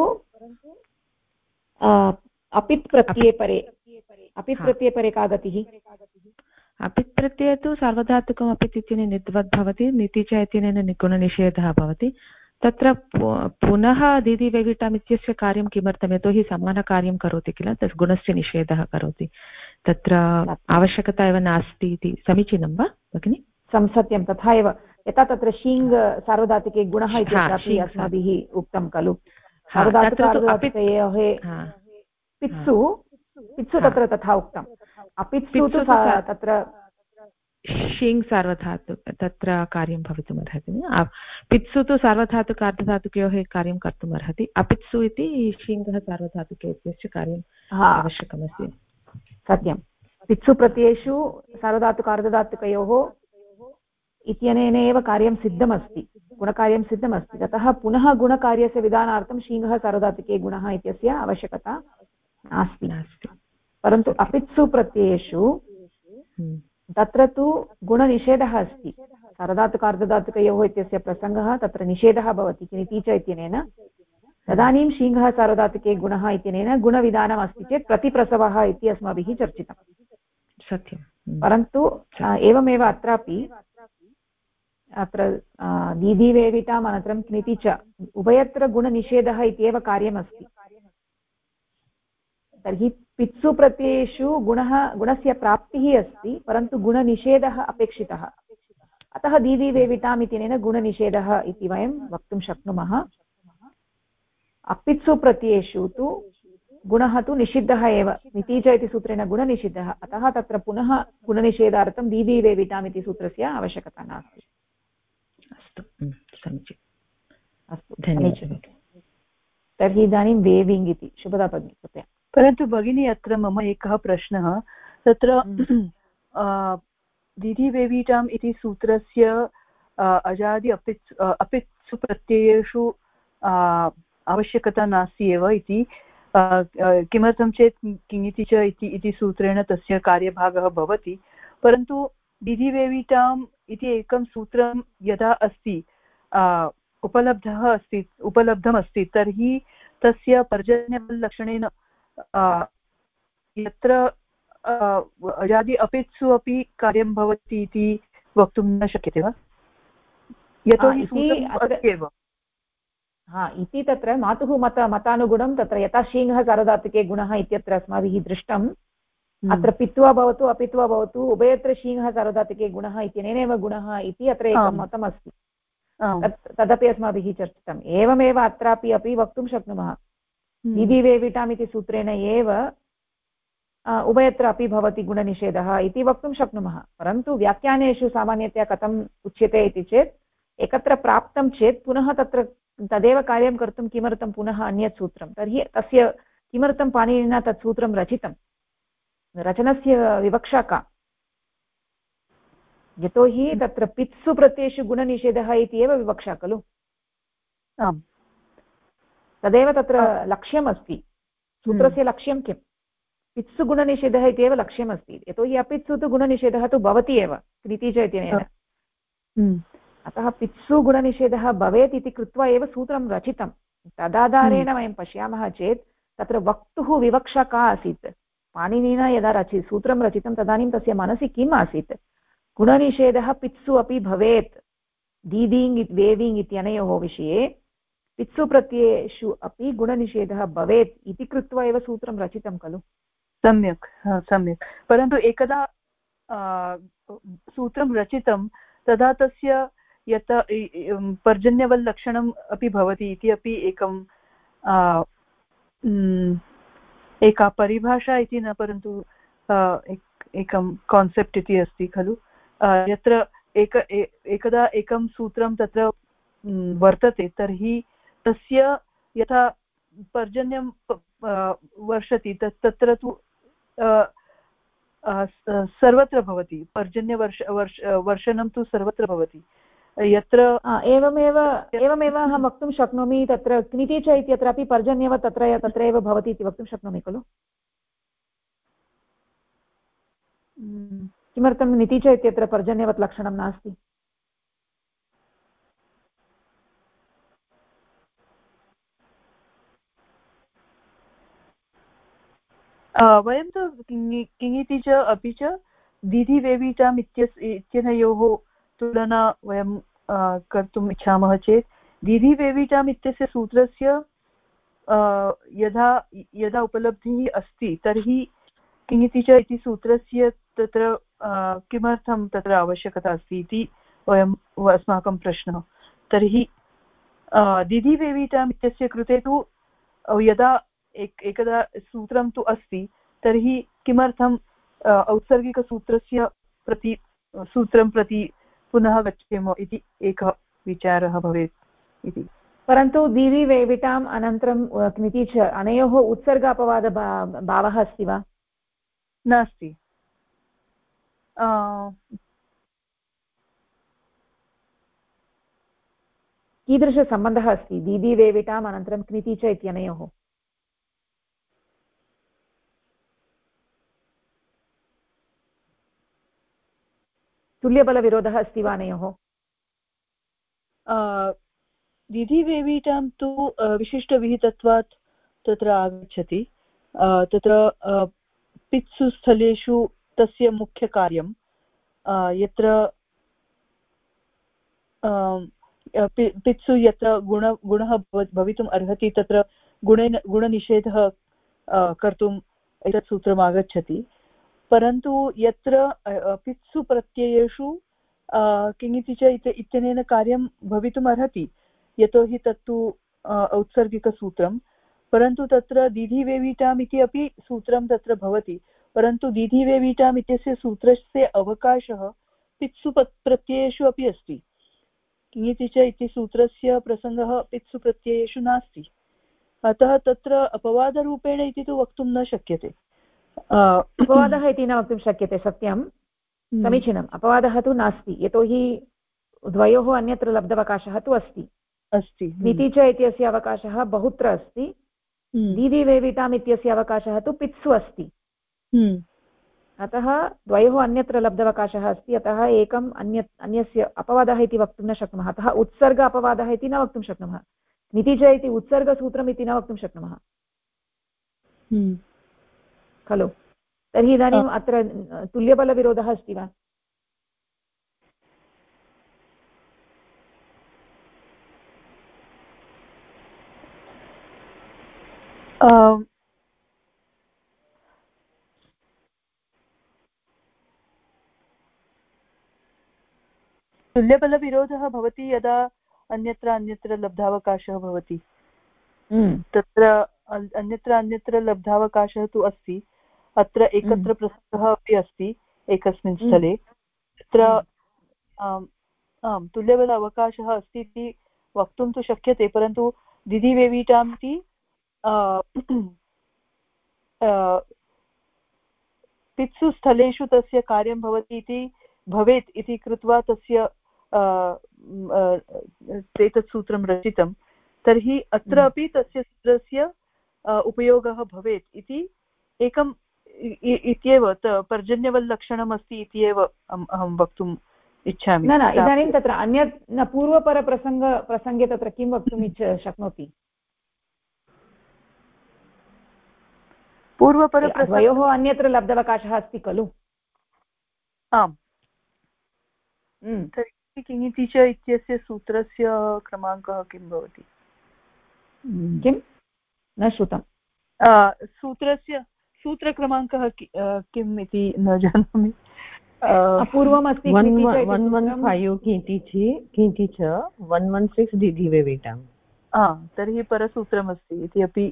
अपित् प्रत्यये परे का गतिः अपित् प्रत्यये तु सार्वधातुकम् अपित् इत्यनेन नित्वद् भवति नीति च इत्यनेन गुणनिषेधः भवति तत्र पुनः दीदी वेविटाम् इत्यस्य कार्यं किमर्थं यतोहि समानकार्यं करोति किल तत् गुणस्य निषेधः करोति तत्र आवश्यकता एव नास्ति इति समीचीनं वा भगिनि सत्यं तथा एव यथा तत्र शीङ् सार्वधातुके गुणः इत्यत्रापि अस्माभिः उक्तं खलु सार्वधातुकार्धधातुकयोः पित्सु तत्र तथा उक्तम् अपित्सु तु तत्र शीङ् सार्वधातु तत्र कार्यं भवितुम् अर्हति पित्सु तु सार्वधातुकार्धधातुकयोः कार्यं कर्तुम् अर्हति अपित्सु इति शीङ्गः सार्वधातुके इत्यस्य कार्यम् आवश्यकमस्ति सत्यं पित्सु प्रत्ययेषु सार्वधातुकार्धधातुकयोः इत्यनेन एव कार्यं सिद्धमस्ति गुणकार्यं सिद्धमस्ति ततः पुनः गुणकार्यस्य विधानार्थं शीङ्गः सार्वधातुके गुणः इत्यस्य आवश्यकता नास्ति परन्तु अपित्सु प्रत्ययेषु तत्र तु गुणनिषेधः अस्ति सार्वधातुकार्धधातुकयोः इत्यस्य प्रसङ्गः तत्र निषेधः भवति किमिति च इत्यनेन तदानीं शीङ्गः सार्वधातुके गुणः इत्यनेन गुणविधानम् अस्ति चेत् प्रतिप्रसवः इति अस्माभिः चर्चितम् सत्यं परन्तु एवमेव अत्रापि अत्र दीदीवेविताम् अनन्तरं क्निति च उभयत्र गुणनिषेधः इत्येव कार्यमस्ति तर्हि पित्सु प्रत्ययेषु गुणस्य प्राप्तिः अस्ति परन्तु गुणनिषेधः अपेक्षितः अतः दीदीवेविताम् इत्यनेन गुणनिषेधः इति वयं वक्तुं शक्नुमः अपित्सु प्रत्ययेषु तु गुणः तु निषिद्धः एव निति च इति सूत्रेण गुणनिषिद्धः अतः तत्र पुनः गुणनिषेधार्थं दीदीवेविताम् इति सूत्रस्य आवश्यकता नास्ति अस्तु समीचीनम् अस्तु समीचीनं तर्हि इदानीं वेविङ्ग् इति शुभदा भगिनी कृपया परन्तु भगिनी अत्र मम एकः प्रश्नः तत्र दीदीवेविटाम् इति सूत्रस्य अजादि अपित्सु प्रत्ययेषु आवश्यकता नास्ति एव इति किमर्थं चेत् किङिति च इति सूत्रेण तस्य कार्यभागः भवति परन्तु दीदीवेविटाम् इति एकं सूत्रं यदा अस्ति उपलब्धमस्ति तर्हि तस्य पर्जन्यलक्षणेन यत्र अजादि अपित्सु अपि कार्यं भवति इति वक्तुं न शक्यते वा यतोहि एव इति तत्र मातुः मतानुगुणं तत्र यथा शीङ्गः सार्वधातुके गुणः इत्यत्र अस्माभिः दृष्टम् अत्र पित्वा भवतु अपित्वा भवतु उभयत्र शीङ्गः सार्वधातुके गुणः इत्यनेनैव गुणः इति अत्र एकं मतमस्ति तदपि अस्माभिः चर्चितम् एवमेव अत्रापि अपि वक्तुं शक्नुमः दीदीवेविटाम् इति सूत्रेण एव उभयत्र अपि भवति गुणनिषेधः इति वक्तुं शक्नुमः परन्तु व्याख्यानेषु सामान्यतया कथम् उच्यते इति चेत् एकत्र प्राप्तं चेत् पुनः तत्र तदेव कार्यं कर्तुं किमर्थं पुनः अन्यत् सूत्रं तर्हि तस्य किमर्थं पाणिनिना तत् सूत्रं रचितं रचनस्य विवक्षा का यतोहि तत्र पित्सु प्रत्ययेषु गुणनिषेधः इति एव विवक्षा खलु आम् तदेव तत्र लक्ष्यमस्ति सूत्रस्य लक्ष्यं किं पित्सु गुणनिषेधः इत्येव लक्ष्यमस्ति यतोहि अपित्सु तु गुणनिषेधः तु भवति एव क्रिति च इत्यनेन अतः पित्सु गुणनिषेधः भवेत् इति कृत्वा एव सूत्रं रचितं तदाधारेण वयं पश्यामः चेत् तत्र वक्तुः विवक्षा का आसीत् पाणिनिना यदा सूत्रं रचितं तदानीं तस्य मनसि किम् आसीत् गुणनिषेधः पित्सु अपि भवेत् दीदीङ् वेविङ् इत्यनयोः विषये पित्सु प्रत्ययेषु अपि गुणनिषेधः भवेत् इति कृत्वा एव सूत्रं रचितं खलु सम्यक् परन्तु एकदा सूत्रं रचितं तदा तस्य यत् पर्जन्यवल्लक्षणम् अपि भवति इति अपि एका परिभाषा इति न परन्तु एकं कान्सेप्ट् इति अस्ति खलु यत्र एकदा एकं सूत्रं तत्र वर्तते तर्हि तस्य यथा पर्जन्यं वर्षति तत्र तु सर्वत्र भवति वर्षनं तु सर्वत्र भवति यत्र एवमेव अहं वक्तुं शक्नोमि तत्र क्निति च इत्यत्रापि पर्जन्यवत् तत्रैव भवति इति वक्तुं शक्नोमि खलु किमर्थं निति च इत्यत्र पर्जन्यवत् लक्षणं नास्ति वयं तु किङिति च अपि च दीदीवेविटाम् इत्यनयोः तुलना वयं कर्तुम् इच्छामः चेत् दीधिवेविटाम् इत्यस्य सूत्रस्य यदा यदा उपलब्धिः अस्ति तर्हि किङिति च इति सूत्रस्य तत्र किमर्थं तत्र आवश्यकता अस्ति इति अस्माकं प्रश्नः। तर्हि दीधिवेविटाम् इत्यस्य कृते तु यदा एकदा सूत्रं तु अस्ति तर्हि किमर्थम् औत्सर्गिकसूत्रस्य सूत्रं प्रति पुनः गच्छेम इति एकः विचारः भवेत् इति। परन्तु दीधिवेविटाम् अनन्तरं क्निति च अनयोः उत्सर्ग अपवाद भावः अस्ति वा? नास्ति। कीदृशसम्बन्धः अस्ति दीधिवेविटाम् अनन्तरं क्निति च इत्यनयोः? तुल्यबलविरोधः अस्ति वा अनयोः? दीधिवेविटां तु विशिष्टविहितत्वात् तत्र आगच्छति। तत्र पित्सु स्थलेषु तस्य मुख्यकार्यं यत्र पित्सु यत्र गुणः भवितुम् अर्हति तत्र गुणनिषेधः कर्तुम् एतत् सूत्रम् आगच्छति। परन्तु यत्र पित्सु प्रत्ययेषु किङिति च इत्यनेन कार्यं भवितुम् अर्हति यतोहि तत्तु औत्सर्गिकसूत्रं। परन्तु तत्र दीधिवेविटाम् इति अपि सूत्रं तत्र भवति, परन्तु दीधिवेविटाम् इत्यस्य सूत्रस्य अवकाशः पित्सु प्रत्ययेषु अपि अस्ति। किङिति च इति सूत्रस्य प्रसङ्गः पित्सु प्रत्ययेषु नास्ति, अतः तत्र अपवादरूपेण इति तु वक्तुं न शक्यते। अपवादः इति न वक्तुं शक्यते, सत्यं समीचीनम्। अपवादः तु नास्ति यतोहि द्वयोः अन्यत्र लब्धवकाशः तु अस्ति। क्निति च इत्यस्य अवकाशः बहुत्र अस्ति, दीधिवेविटाम् इत्यस्य अवकाशः तु पित्सु अस्ति। अतः द्वयोः अन्यत्र लब्धवकाशः अस्ति, अतः एकम् अन्यस्य अपवादः इति वक्तुं न शक्नुमः। अतः उत्सर्ग अपवादः इति न वक्तुं शक्नुमः। क्निति च इति उत्सर्गसूत्रम् इति न वक्तुं शक्नुमः खलु। तर्हि इदानीम् अत्र तुल्यबलविरोधः अस्ति वा? तुल्यबलविरोधः भवति यदा अन्यत्र लब्धावकाशः भवति। तत्र अन्यत्र लब्धावकाशः तु अस्ति, अत्र एकत्र प्रसक्तः अपि अस्ति एकस्मिन् स्थले। तत्र आम् तुल्यबल अवकाशः अस्ति इति वक्तुं तु शक्यते, परन्तु दीधिवेविटाम् इति पित्सु स्थलेषु तस्य कार्यं भवति इति भवेत् इति कृत्वा तस्य एतत् सूत्रं रचितं। तर्हि अत्र अपि तस्य सूत्रस्य उपयोगः भवेत् इति एकम् इत्येव पर्जन्यवल्लक्षणम् अस्ति इत्येव अहं वक्तुम् इच्छामि। न इदानीं तत्र अन्यत् न पूर्वपरप्रसङ्गे तत्र किं वक्तुं शक्नोति? द्वयोः अन्यत्र लब्धवकाशः अस्ति खलु। आम्। तर्हि किङिति च इत्यस्य सूत्रस्य क्रमाङ्कः किं भवति? किं न श्रुतं? सूत्रक्रमाङ्कः किम् इति न जानामि। पूर्वमस्ति 115 किञ्ति च 116 दीधिवेविटाम्। तर्हि परसूत्रमस्ति इति अपि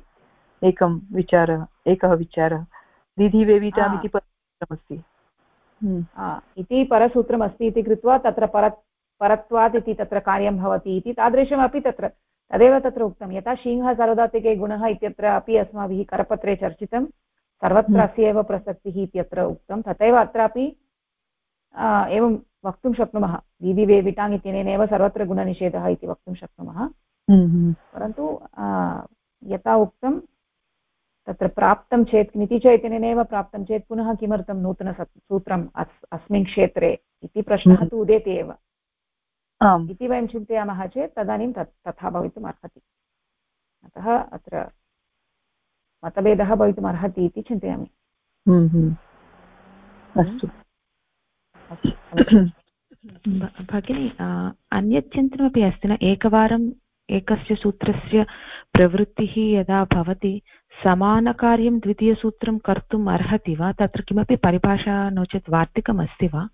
एकः विचारः। दीधिवेविटाम् इति परसूत्रमस्ति इति परसूत्रमस्ति इति कृत्वा तत्र परत्वात् इति तत्र कार्यं भवति इति तादृशमपि तदेव तत्र उक्तं। यथा शीघ्रः सार्वधातुके गुणः इत्यत्र अपि अस्माभिः करपत्रे चर्चितं, सर्वत्र अस्य एव प्रसक्तिः इत्यत्र उक्तं, तथैव अत्रापि एवं वक्तुं शक्नुमः। दीधिवेविटाम् इत्यनेनैव सर्वत्र गुणनिषेधः इति वक्तुं शक्नुमः। परन्तु यथा उक्तं तत्र प्राप्तं चेत् क्निति च इत्यनेनैव प्राप्तं चेत् पुनः किमर्थं नूतनसूत्रम् अस्मिन् क्षेत्रे इति प्रश्नः तु उदेति एव। इति वयं चिन्तयामः चेत् तदानीं तथा भवितुम् अर्हति। अतः अत्र मतभेदः भवितुम् अर्हति इति चिन्तयामि। अस्तु भगिनी, अन्यत् चिन्तनमपि अस्ति न? एकवारं एकस्य सूत्रस्य प्रवृत्तिः यदा भवति समानकार्यं द्वितीयसूत्रं कर्तुम् अर्हति वा? तत्र किमपि परिभाषा नो चेत् वार्तिकम् अस्ति वा?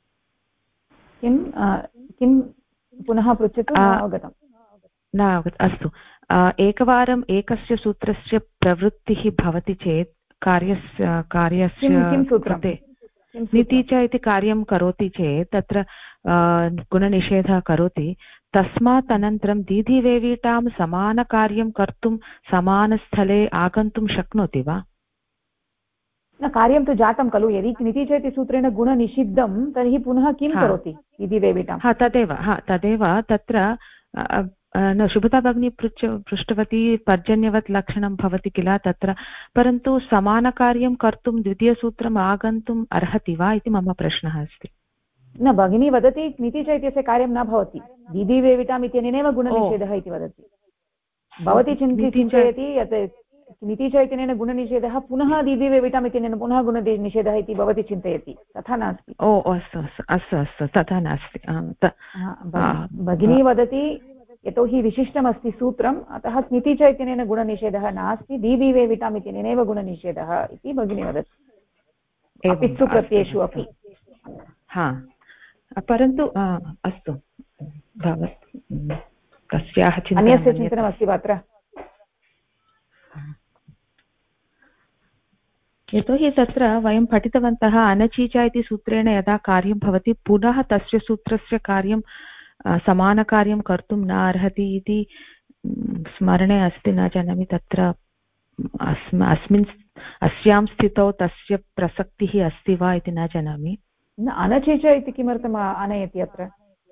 किं पुनः पृच्छतु, न अवगतम्। न अस्तु, एकवारम् एकस्य सूत्रस्य प्रवृत्तिः भवति चेत् कार्यस्य कृते नीति च इति कार्यं करोति चेत् तत्र गुणनिषेधः करोति, तस्मात् अनन्तरं दीधिवेवीटां समानकार्यं कर्तुं समानस्थले आगन्तुं शक्नोति वा? न, कार्यं तु जातं खलु। यदि नीति च इति सूत्रेण गुणनिषिद्धं तर्हि पुनः किं करोति दीधिवेवीटां? तदेव तत्र न शुभता भगिनी पृष्टवती पर्जन्यवत् लक्षणं भवति किल तत्र, परन्तु समानकार्यं कर्तुं द्वितीयसूत्रम् आगन्तुम् अर्हति वा इति मम प्रश्नः अस्ति। न, भगिनी वदति नीति च इत्यस्य कार्यं न भवति, दीधिवेवीटाम् इत्यनेनैव गुणनिषेधः इति वदति। भवती चिन्तयति यत् नीति च इत्यनेन गुणनिषेधः पुनः दीधिवेवीटाम् इत्यनेन पुनः गुणनिषेधः इति भवती चिन्तयति, तथा नास्ति। अस्तु, तथा नास्ति। भगिनी वदति यतोहि विशिष्टमस्ति सूत्रम्, अतः नीति च इत्यनेन गुणनिषेधः नास्ति, दीधिवेवीटाम् इत्यनेनैव गुणनिषेधः इति भगिनी वदति, अपित्सु प्रत्ययेषु अपि। परन्तु अस्तु, कस्याः अन्यस्य चिन्तनमस्ति वा अत्र? यतोहि तत्र वयं पठितवन्तः अनचीच इति सूत्रेण यदा कार्यं भवति पुनः तस्य सूत्रस्य कार्यं समानकार्यं कर्तुं न अर्हति इति स्मरणे अस्ति, न जानामि तत्र अस्यां स्थितौ तस्य प्रसक्तिः अस्ति वा इति न जानामि। न, अनचीच इति किमर्थम् आनयति अत्र?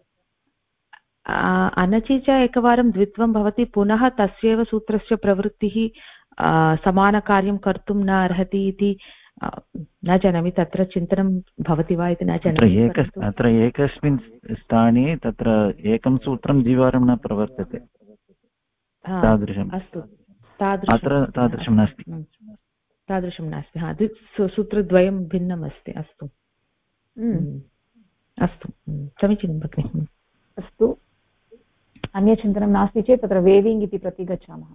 अनचीच एकवारं द्वित्वं भवति, पुनः तस्यैव सूत्रस्य प्रवृत्तिः समानकार्यं कर्तुं न अर्हति इति न जानामि, तत्र चिन्तनं भवति वा इति न जानामि। अत्र एकस्मिन् स्थाने तत्र एकं सूत्रं द्विवारं न प्रवर्तते, तादृशम्। अस्तु, तादृशं नास्ति, तादृशं नास्ति। सूत्रद्वयं भिन्नम् अस्ति। अस्तु, अस्तु, समीचीनं भगिनि। अस्तु, अन्यचिन्तनं नास्ति चेत् तत्र वेविङ्ग् इति प्रति गच्छामः।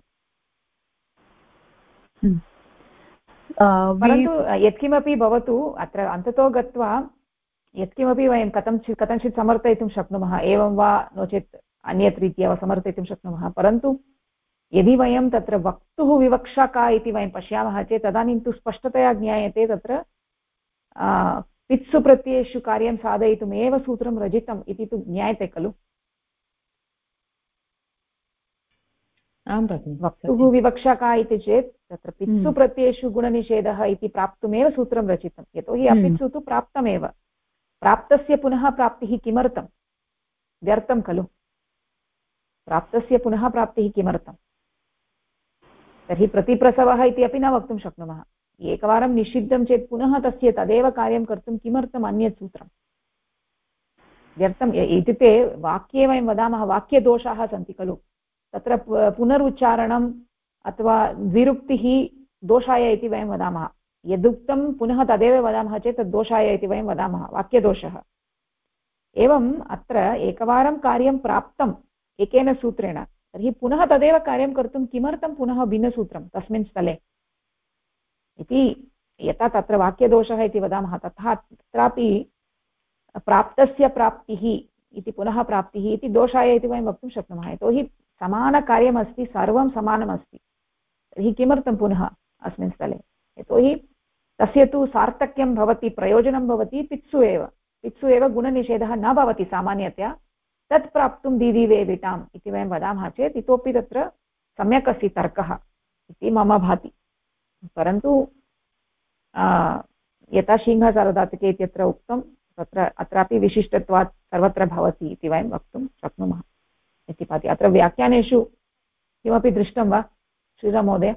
परन्तु यत्किमपि भवतु, अत्र अन्ततो गत्वा यत्किमपि वयं कथञ्चित् समर्थयितुं शक्नुमः, एवं वा नो चेत् अन्यत् रीत्या वा समर्थयितुं शक्नुमः। परन्तु यदि वयं तत्र वक्तुः विवक्षा का इति वयं पश्यामः चेत् तदानीं तु स्पष्टतया ज्ञायते तत्र पित्सु प्रत्ययेषु कार्यं साधयितुमेव सूत्रं रचितम् इति तु ज्ञायते खलु। वक्तुः विवक्षा का इति चेत् तत्र पित्सु प्रत्ययेषु गुणनिषेधः इति प्राप्तुमेव सूत्रं रचितं, यतोहि अपित्सु तु प्राप्तमेव। प्राप्तस्य पुनः प्राप्तिः किमर्थं? व्यर्थं खलु। प्राप्तस्य पुनः प्राप्तिः किमर्थं? तर्हि प्रतिप्रसवः इति अपि न वक्तुं शक्नुमः। एकवारं निषिद्धं चेत् पुनः तस्य तदेव कार्यं कर्तुं किमर्थम् अन्यत् सूत्रं? व्यर्थम्। इत्युक्ते वाक्ये वयं वदामः वाक्यदोषाः सन्ति खलु, तत्र पुनरुच्चारणम् अथवा द्विरुक्तिः दोषाय इति वयं वदामः। यदुक्तं पुनः तदेव वदामः चेत् तद् दोषाय इति वयं वदामः, वाक्यदोषः। एवम् अत्र एकवारं कार्यं प्राप्तम् एकेन सूत्रेण, तर्हि पुनः तदेव कार्यं कर्तुं किमर्थं पुनः भिन्नसूत्रं तस्मिन् स्थले इति, यथा तत्र वाक्यदोषः इति वदामः तथा तत्रापि प्राप्तस्य प्राप्तिः इति पुनः प्राप्तिः इति दोषाय इति वयं वक्तुं शक्नुमः। यतोहि समानकार्यमस्ति, सर्वं समानमस्ति, तर्हि किमर्थं पुनः अस्मिन् स्थले? यतोहि तस्य तु सार्थक्यं भवति, प्रयोजनं भवति पित्सु एव। पित्सु एव गुणनिषेधः न भवति सामान्यतया, तत् प्राप्तुं दीधिवेविटाम् इति वयं वदामः चेत् इतोपि तत्र सम्यक् अस्ति तर्कः इति मम भाति। परन्तु यथा सिंहसारधातुके इत्यत्र उक्तं तत्र अत्रापि विशिष्टत्वात् सर्वत्र भवति इति वयं वक्तुं शक्नुमः इति भाति। अत्र व्याख्यानेषु किमपि दृष्टं वा श्रीराम महोदय?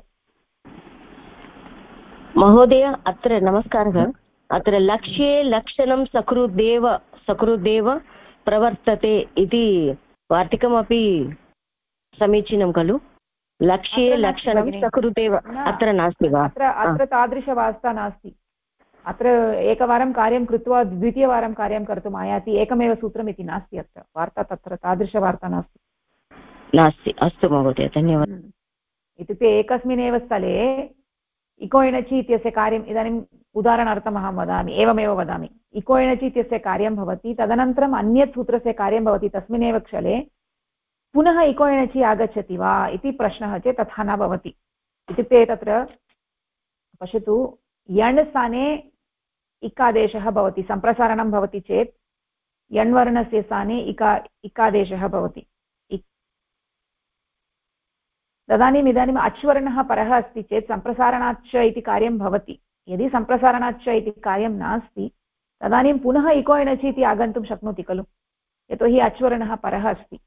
महोदय अत्र नमस्कारः। अत्र लक्ष्ये लक्षणं सकृदेव प्रवर्तते इति वार्तिकमपि समीचीनं खलु? लक्ष्ये लक्षणं सकृदेव अत्र नास्ति वा? अत्र तादृशवार्ता नास्ति। अत्र एकवारं कार्यं कृत्वा द्वितीयवारं कार्यं कर्तुम् आयाति एकमेव सूत्रम् इति नास्ति। अत्र वार्ता तत्र तादृशवार्ता नास्ति। नास्ति। अस्तु महोदय, धन्यवादः। इत्युक्ते एकस्मिन्नेव स्थले इको एणचि इत्यस्य कार्यम् इदानीम् उदाहरणार्थम् अहं वदामि, एवमेव वदामि, इको एणचि इत्यस्य कार्यं भवति, तदनन्तरम् अन्यत् सूत्रस्य कार्यं भवति, तस्मिन्नेव क्षणे पुनः इको एणचि आगच्छति वा इति प्रश्नः चेत् तथा न भवति। इत्युक्ते तत्र पश्यतु, यण् स्थाने इकादेशः भवति, सम्प्रसारणं भवति चेत् यण्वर्णस्य स्थाने इकादेशः भवति। तदानीम् इदानीम् अच्वर्णः परः अस्ति चेत् सम्प्रसारणाच्च इति कार्यं भवति। यदि सम्प्रसारणाच्च इति कार्यं नास्ति तदानीं पुनः इको एणचि इति आगन्तुं शक्नोति खलु, यतोहि अच्वर्णः परः अस्ति।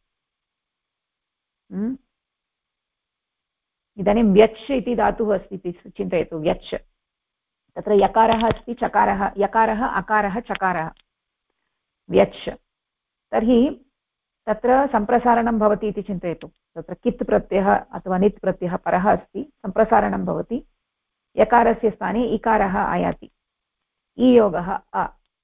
इदानीं व्यच् इति धातुः अस्ति इति चिन्तयतु। व्यच्, तत्र यकारः अस्ति, चकारः, यकारः अकारः चकारः, व्यच्। तर्हि तत्र सम्प्रसारणं भवति इति चिन्तयतु। तत्र कित् प्रत्ययः अथवा नित् प्रत्ययः परः अस्ति, सम्प्रसारणं भवति, यकारस्य स्थाने इकारः आयाति, ईयोगः अ,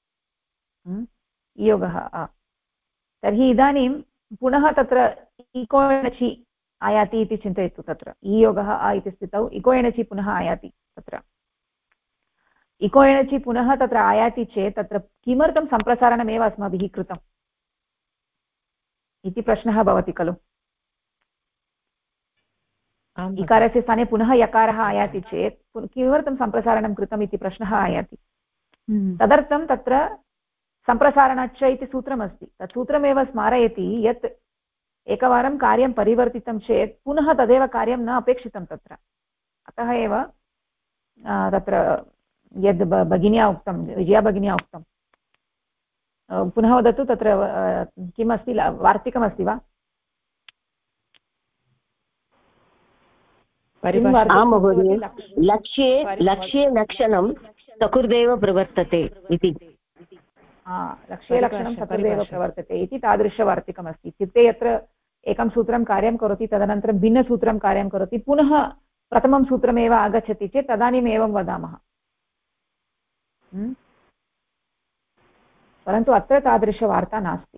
ईयोगः अ। तर्हि इदानीं पुनः तत्र इको एणचि आयाति इति चिन्तयतु। तत्र ईयोगः अ इति स्थितौ इको एणचि पुनः आयाति। तत्र इको एणचि पुनः तत्र आयाति चेत् तत्र किमर्थं सम्प्रसारणमेव अस्माभिः कृतम् इति प्रश्नः भवति खलु। इकारस्य स्थाने पुनः यकारः आयाति चेत् किमर्थं सम्प्रसारणं कृतम् इति प्रश्नः आयाति। तदर्थं तत्र सम्प्रसारणाच्च इति सूत्रमस्ति। तत् सूत्रमेव स्मारयति यत् एकवारं कार्यं परिवर्तितं चेत् पुनः तदेव कार्यं न अपेक्षितं तत्र। अतः एव तत्र यद् भगिन्या उक्तं, विजया भगिन्या उक्तं, पुनः वदतु, तत्र किम् अस्ति, वार्तिकमस्ति वा? आं महोदय, लक्ष्ये लक्षणं सकृदेव प्रवर्तते इति। लक्ष्ये लक्षणं सकृदेव प्रवर्तते इति तादृशवार्तिकमस्ति। इत्युक्ते यत्र एकं सूत्रं कार्यं करोति तदनन्तरं भिन्नसूत्रं कार्यं करोति, पुनः प्रथमं सूत्रमेव आगच्छति चेत् तदानीम् एवं वदामः। परन्तु अत्र तादृशवार्ता नास्ति।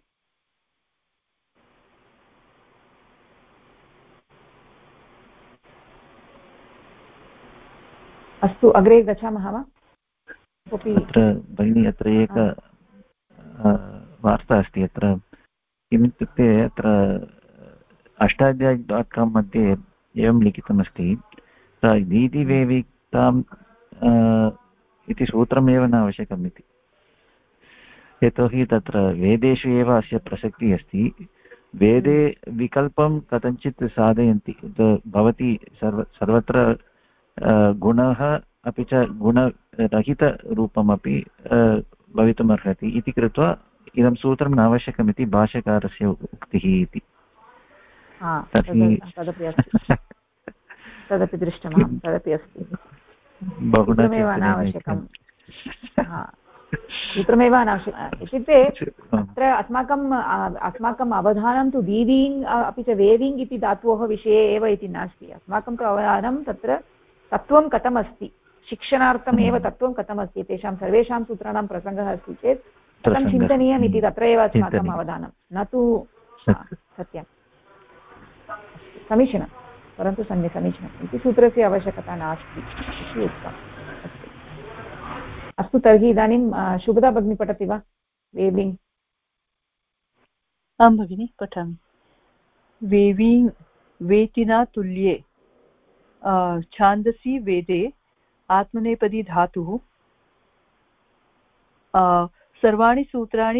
अस्तु, अग्रे गच्छामः वा? अत्र भगिनी, अत्र एक वार्ता अस्ति। अत्र किमित्युक्ते अत्र अष्टाध्यायी.com मध्ये एवं लिखितमस्ति, दीदिवेविताम् इति सूत्रमेव न आवश्यकम् इति। यतोहि तत्र वेदेषु एव अस्य प्रसक्तिः अस्ति। वेदे विकल्पं कथञ्चित् साधयन्ति, भवति सर्वत्र गुणः अपि च गुणरहितरूपमपि भवितुमर्हति इति कृत्वा इदं सूत्रं न आवश्यकमिति भाष्यकारस्य उक्तिः इति। तदपि दृष्टं, तदपि अस्ति। सूत्रमेव अनावश्यकं, सूत्रमेव अनावश्यकम् इत्युक्ते अत्र अस्माकम् अवधानं तु दीदीङ् अपि च वेदिङ् इति धातोः विषये एव इति नास्ति। अस्माकं तु अवधानं तत्र तत्त्वं कथमस्ति, शिक्षणार्थमेव तत्त्वं कथमस्ति, तेषां सर्वेषां सूत्राणां प्रसङ्गः अस्ति चेत् कथं चिन्तनीयम् इति तत्र एव अस्माकम् अवधानं, न तु सत्यं। समीचीनं, परन्तु समीचीनम् इति सूत्रस्य आवश्यकता नास्ति इति उक्तम्। अस्तु, तर्हि इदानीं शुभदा भगिनी पठति वा वेविङ्? आं भगिनि, पठामि। वेविङ् वेतिना तुल्ये छान्दसि वेदे आत्मनेपदी धातुः सर्वाणि सूत्राणि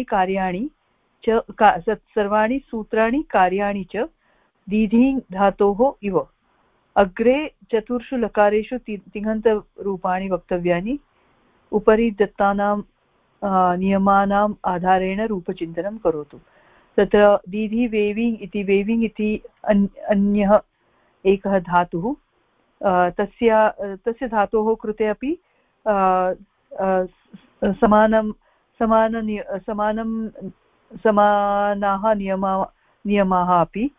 कार्याणि च दीधिङ् धातोः इव। अग्रे चतुर्षु लकारेषु तिङन्तरूपाणि वक्तव्यानि। उपरि दत्तानां नियमानाम् आधारेण रूपचिन्तनं करोतु। तत्र दीधि वेविङ् इति अन्यः एकः धातुः। तस्य धातोः कृते अपि समानाः नियमाः अपि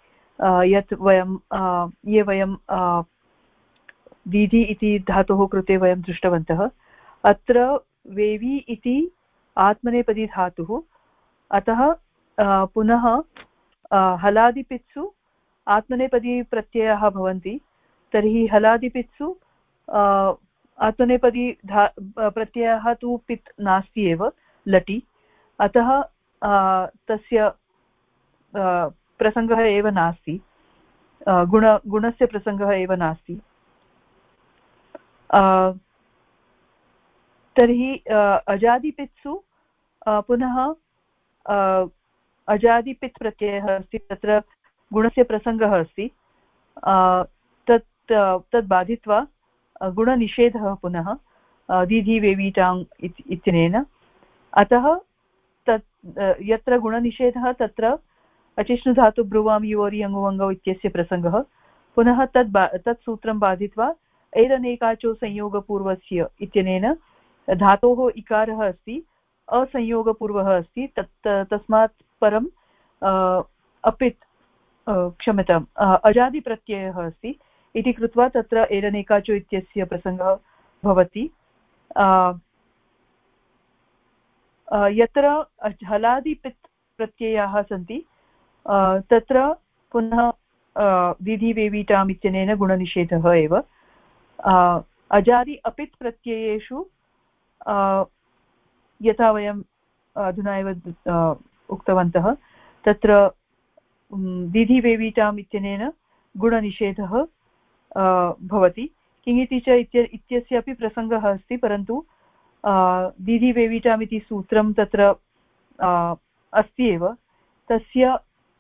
ये वयं दीधि इति धातोः कृते वयं दृष्टवन्तः। अत्र वेवी इति आत्मनेपदी धातुः, अतः पुनः हलादिपित्सु आत्मनेपदी प्रत्ययाः भवन्ति तर्हि हलादिपित्सु आत्मनेपदी प्रत्ययः तु पित् नास्ति एव लटि, अतः तस्य प्रसङ्गः एव नास्ति, गुणस्य प्रसङ्गः एव नास्ति। तर्हि अजादिपित्सु पुनः अजादिपित् प्रत्ययः अस्ति, तत्र गुणस्य प्रसङ्गः अस्ति, तत् बाधित्वा गुणनिषेधः पुनः दीधि वेवीटाङ् इत्यनेन। अतः तत् यत्र गुणनिषेधः तत्र अचिष्णुधातु ब्रुवां युवोरि अङ्गुवङ्गौ इत्यस्य प्रसङ्गः, पुनः तत् सूत्रं बाधित्वा ऐरनेकाचो संयोगपूर्वस्य इत्यनेन धातोः इकारः अस्ति, असंयोगपूर्वः अस्ति, तस्मात् परं अपित् क्षम्यताम् अजादिप्रत्ययः अस्ति इति कृत्वा तत्र ऐरनेकाचो इत्यस्य प्रसङ्गः भवति। यत्र हलादिपित् प्रत्ययाः सन्ति तत्र पुनः दीधि वेवीटाम् इत्यनेन गुणनिषेधः एव। अजादि अपित् प्रत्ययेषु यथा वयम् अधुना एव उक्तवन्तः तत्र दीधि वेवीटाम् इत्यनेन गुणनिषेधः भवति। किङिति च इत्यस्य अपि प्रसङ्गः अस्ति, परन्तु दीधि वेवीटाम् इति सूत्रं तत्र अस्ति एव, तस्य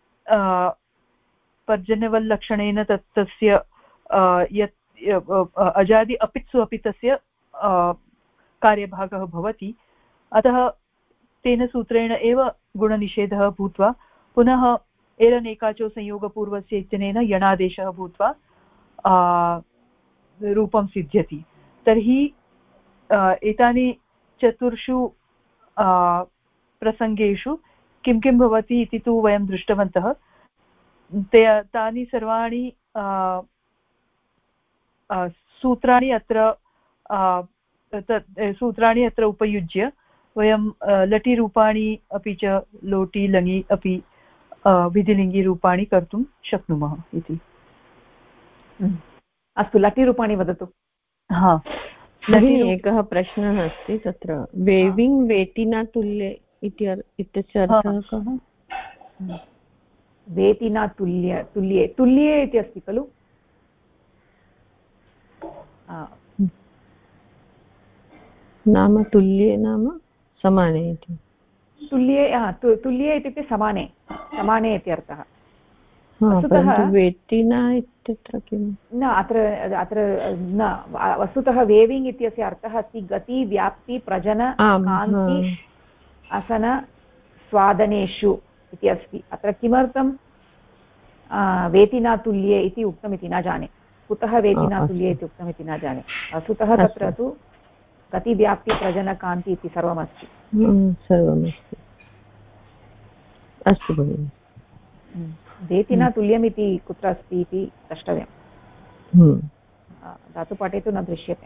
पर्जन्यवल्लक्षणेन तस्य यत् अजादि अपित्सु अपि तस्य कार्यभागः भवति, अतः तेन सूत्रेण एव गुणनिषेधः भूत्वा पुनः एरनेकाचो संयोगपूर्वस्य इत्यनेन यणादेशः भूत्वा रूपं सिद्ध्यति। तर्हि एतानि चतुर्षु प्रसङ्गेषु किं किं भवति इति तु वयं दृष्टवन्तः। तानि सर्वाणि सूत्राणि अत्र उपयुज्य वयं लटिरूपाणि अपि च लोटि लङि अपि विधिलिङ्गिरूपाणि कर्तुं शक्नुमः इति। अस्तु, लटिरूपाणि वदतु। हा, एकः प्रश्नः अस्ति तत्र वेविङ् वेटिना तुल्ये इत्यस्य अर्थः कः? वेटिना तुल्ये तुल्ये इति अस्ति खलु? नाम तुल्ये नाम समाने इति। तुल्ये इत्युक्ते समाने इति अर्थः। वेटिना इत्यत्र किं न, अत्र न, वस्तुतः वेविङ्ग् इत्यस्य अर्थः अस्ति गति, व्याप्ति, प्रजन, कान्ति, असन, स्वादनेषु इति अस्ति। अत्र किमर्थं वेतिना तुल्ये इति उक्तमिति न जाने, कुतः वेतिना तुल्ये इति उक्तमिति न जाने। वस्तुतः तत्र तु गति, व्याप्ति, प्रजन, कान्ति इति सर्वमस्ति। अस्तु भगिनि। वेतिना तुल्यमिति कुत्र अस्ति इति द्रष्टव्यं। धातुपाठे तु न दृश्यते।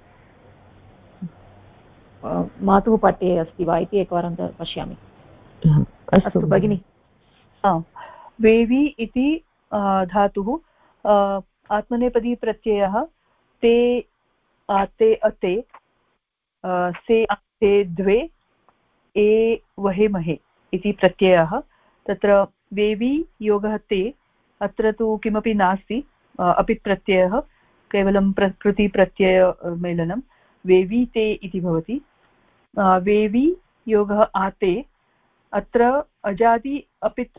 मातुः पाठे अस्ति वा इति एकवारं पश्यामि। अस्तु भगिनि। वेवी इति धातुः आत्मनेपदी प्रत्ययः ते आते अते से आते द्वे ए वहे महे इति प्रत्ययः। तत्र वेवी योगः ते, अत्र तु किमपि नास्ति, अपित् प्रत्ययः, केवलं प्रकृतिप्रत्ययमेलनं वेवी ते इति भवति। वेवी योगः आते, अत्र अजादि अपित्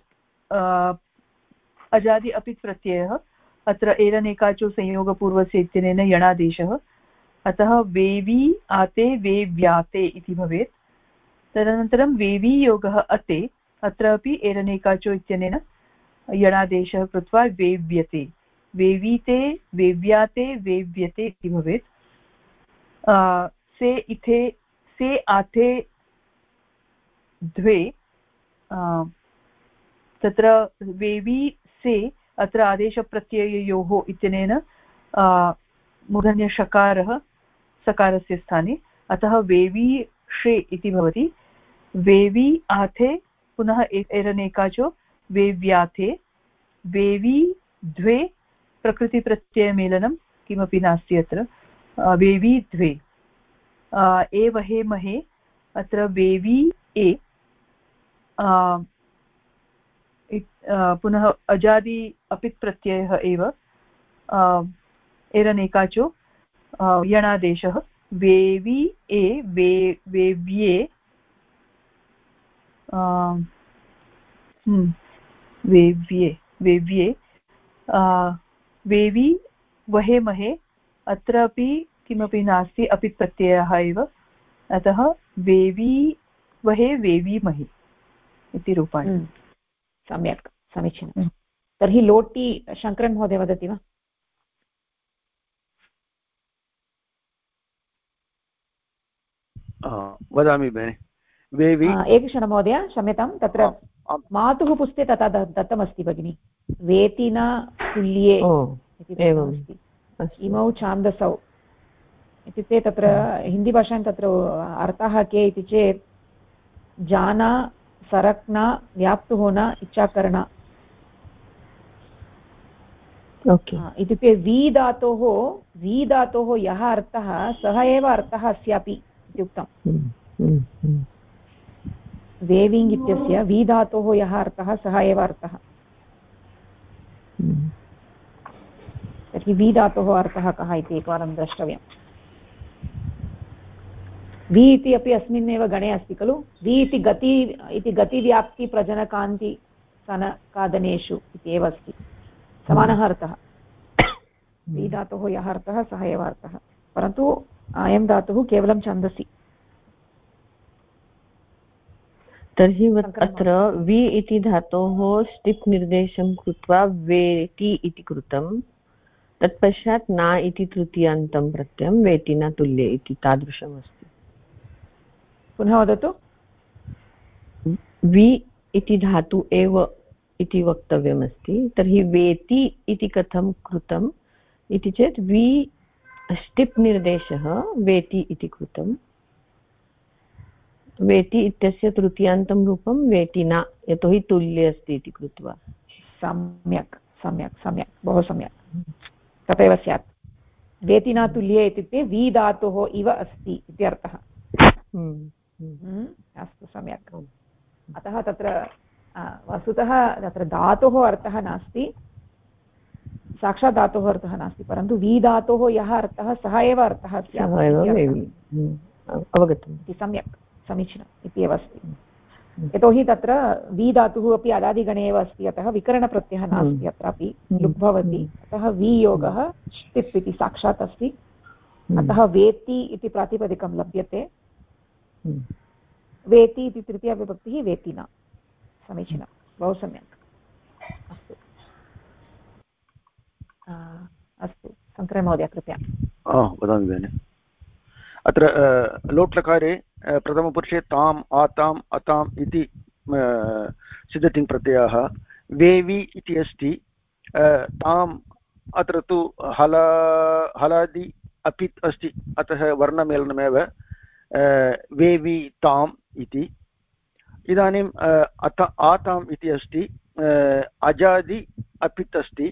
प्रत्ययः, अत्र एरनेकाचो संयोगपूर्वस्य इत्यनेन यणादेशः, अतः वेवी आते वेव्याते इति भवेत्। तदनन्तरं वेवी योगः अते, अत्रापि एरनेकाचो इत्यनेन यणादेशः कृत्वा वेव्यते, वेवीते वेव्याते वेव्यते इति भवेत्। से इथे से आथे द्वे, तत्र वेवी से अत्र आदेशप्रत्यययोः इत्यनेन मूर्धन्यषकारः सकारस्य स्थाने, अतः वेवी षे इति भवति। वेवी आथे पुनः एरनेकाचो वेव्याथे, वेवी द्वे प्रकृतिप्रत्ययमेलनं किमपि नास्ति अत्र वेवी द्वे ए वहे महे अत्र वेवी ए पुनः अजादि अपित् प्रत्ययः एव एरनेकाचो यणादेशः वेवी ए वेव्ये वेव्ये वेवी वहे महे अत्रापि किमपि नास्ति अपित् प्रत्ययः एव अतः वेवी वहे वेवी महे इति रूपाणि सम्यक् समीचीनं तर्हि लोटि शङ्करन् महोदय वदति वा वदामि भगिनि वेवी एकक्षणं महोदय क्षम्यतां तत्र मातुः पुस्ते तथा दत्तमस्ति भगिनि वेतिना तुल्ये इति दत्तमस्ति इमौ छान्दसौ इत्युक्ते तत्र हिन्दीभाषायां तत्र अर्थाः के इति चेत् जाना सरक्ना व्याप्तु होना इच्छाकरणा इत्युक्ते वी धातोः यः अर्थः सः एव अर्थः अस्यापि इत्युक्तम् वेविङ्ग् इत्यस्य वी धातोः यः अर्थः सः एव अर्थः तर्हि वी धातोः अर्थः कः इति एकवारं द्रष्टव्यम् वि इति अपि अस्मिन्नेव गणे अस्ति खलु वि इति गतिव्याप्ति प्रजनकान्ति सनकादनेषु इति एव अस्ति समानः अर्थः वि धातोः यः अर्थः सः एव अर्थः परन्तु अयं धातुः केवलं छन्दसि तर्हि अत्र वि इति धातोः स्टिप् निर्देशं कृत्वा वेति इति कृतं तत्पश्चात् न इति तृतीयान्तं प्रत्ययं वेतिना तुल्ये इति तादृशमस्ति पुनः वदतु वि इति धातु एव इति वक्तव्यमस्ति तर्हि वेति इति कथं कृतम् इति चेत् वि स्टिप् निर्देशः वेति इति कृतं वेति इत्यस्य तृतीयान्तं रूपं वेतिना यतोहि तुल्ये अस्ति इति कृत्वा सम्यक् सम्यक् सम्यक् बहु सम्यक् तथैव स्यात् वेतिना तुल्ये इत्युक्ते वि धातोः इव अस्ति इति अर्थः अस्तु सम्यक् अतः तत्र वस्तुतः तत्र धातोः अर्थः नास्ति साक्षात् धातोः अर्थः नास्ति परन्तु वि धातोः यः अर्थः सः एव अर्थः अवगतम् इति सम्यक् समीचीनम् इति एव अस्ति यतोहि तत्र वि धातुः अपि अदादिगणे एव अस्ति अतः विकरणप्रत्ययः नास्ति अत्रापि लुक् भवति अतः वि योगः स्टिप् इति साक्षात् अस्ति अतः वेति इति प्रातिपदिकं लभ्यते वेति इति तृतीया विभक्तिः वेतिना समीचीनं बहु सम्यक् अस्तु अस्तु शङ्करमहोदय कृपया वदामि भगिनि अत्र लोट्लकारे प्रथमपुरुषे ताम् आताम् अताम् इति सिद्धतिङ् प्रत्ययाः वेवि इति अस्ति ताम् अत्र तु हलादि अपित् अस्ति अतः वर्णमेलनमेव वेवि ताम् इति इदानीम् आताम् इति अस्ति अजादि अपित् अस्ति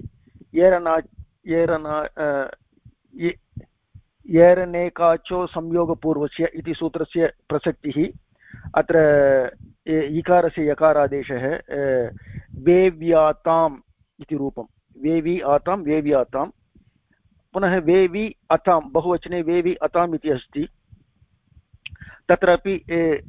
येरनेकाचो संयोगपूर्वस्य इति सूत्रस्य प्रसक्तिः अत्र इकारस्य यकारादेशः वेव्याताम् इति रूपं वेवी आतां वेव्यातां पुनः वेवी अतां बहुवचने वेवी अताम् इति अस्ति तत्रापि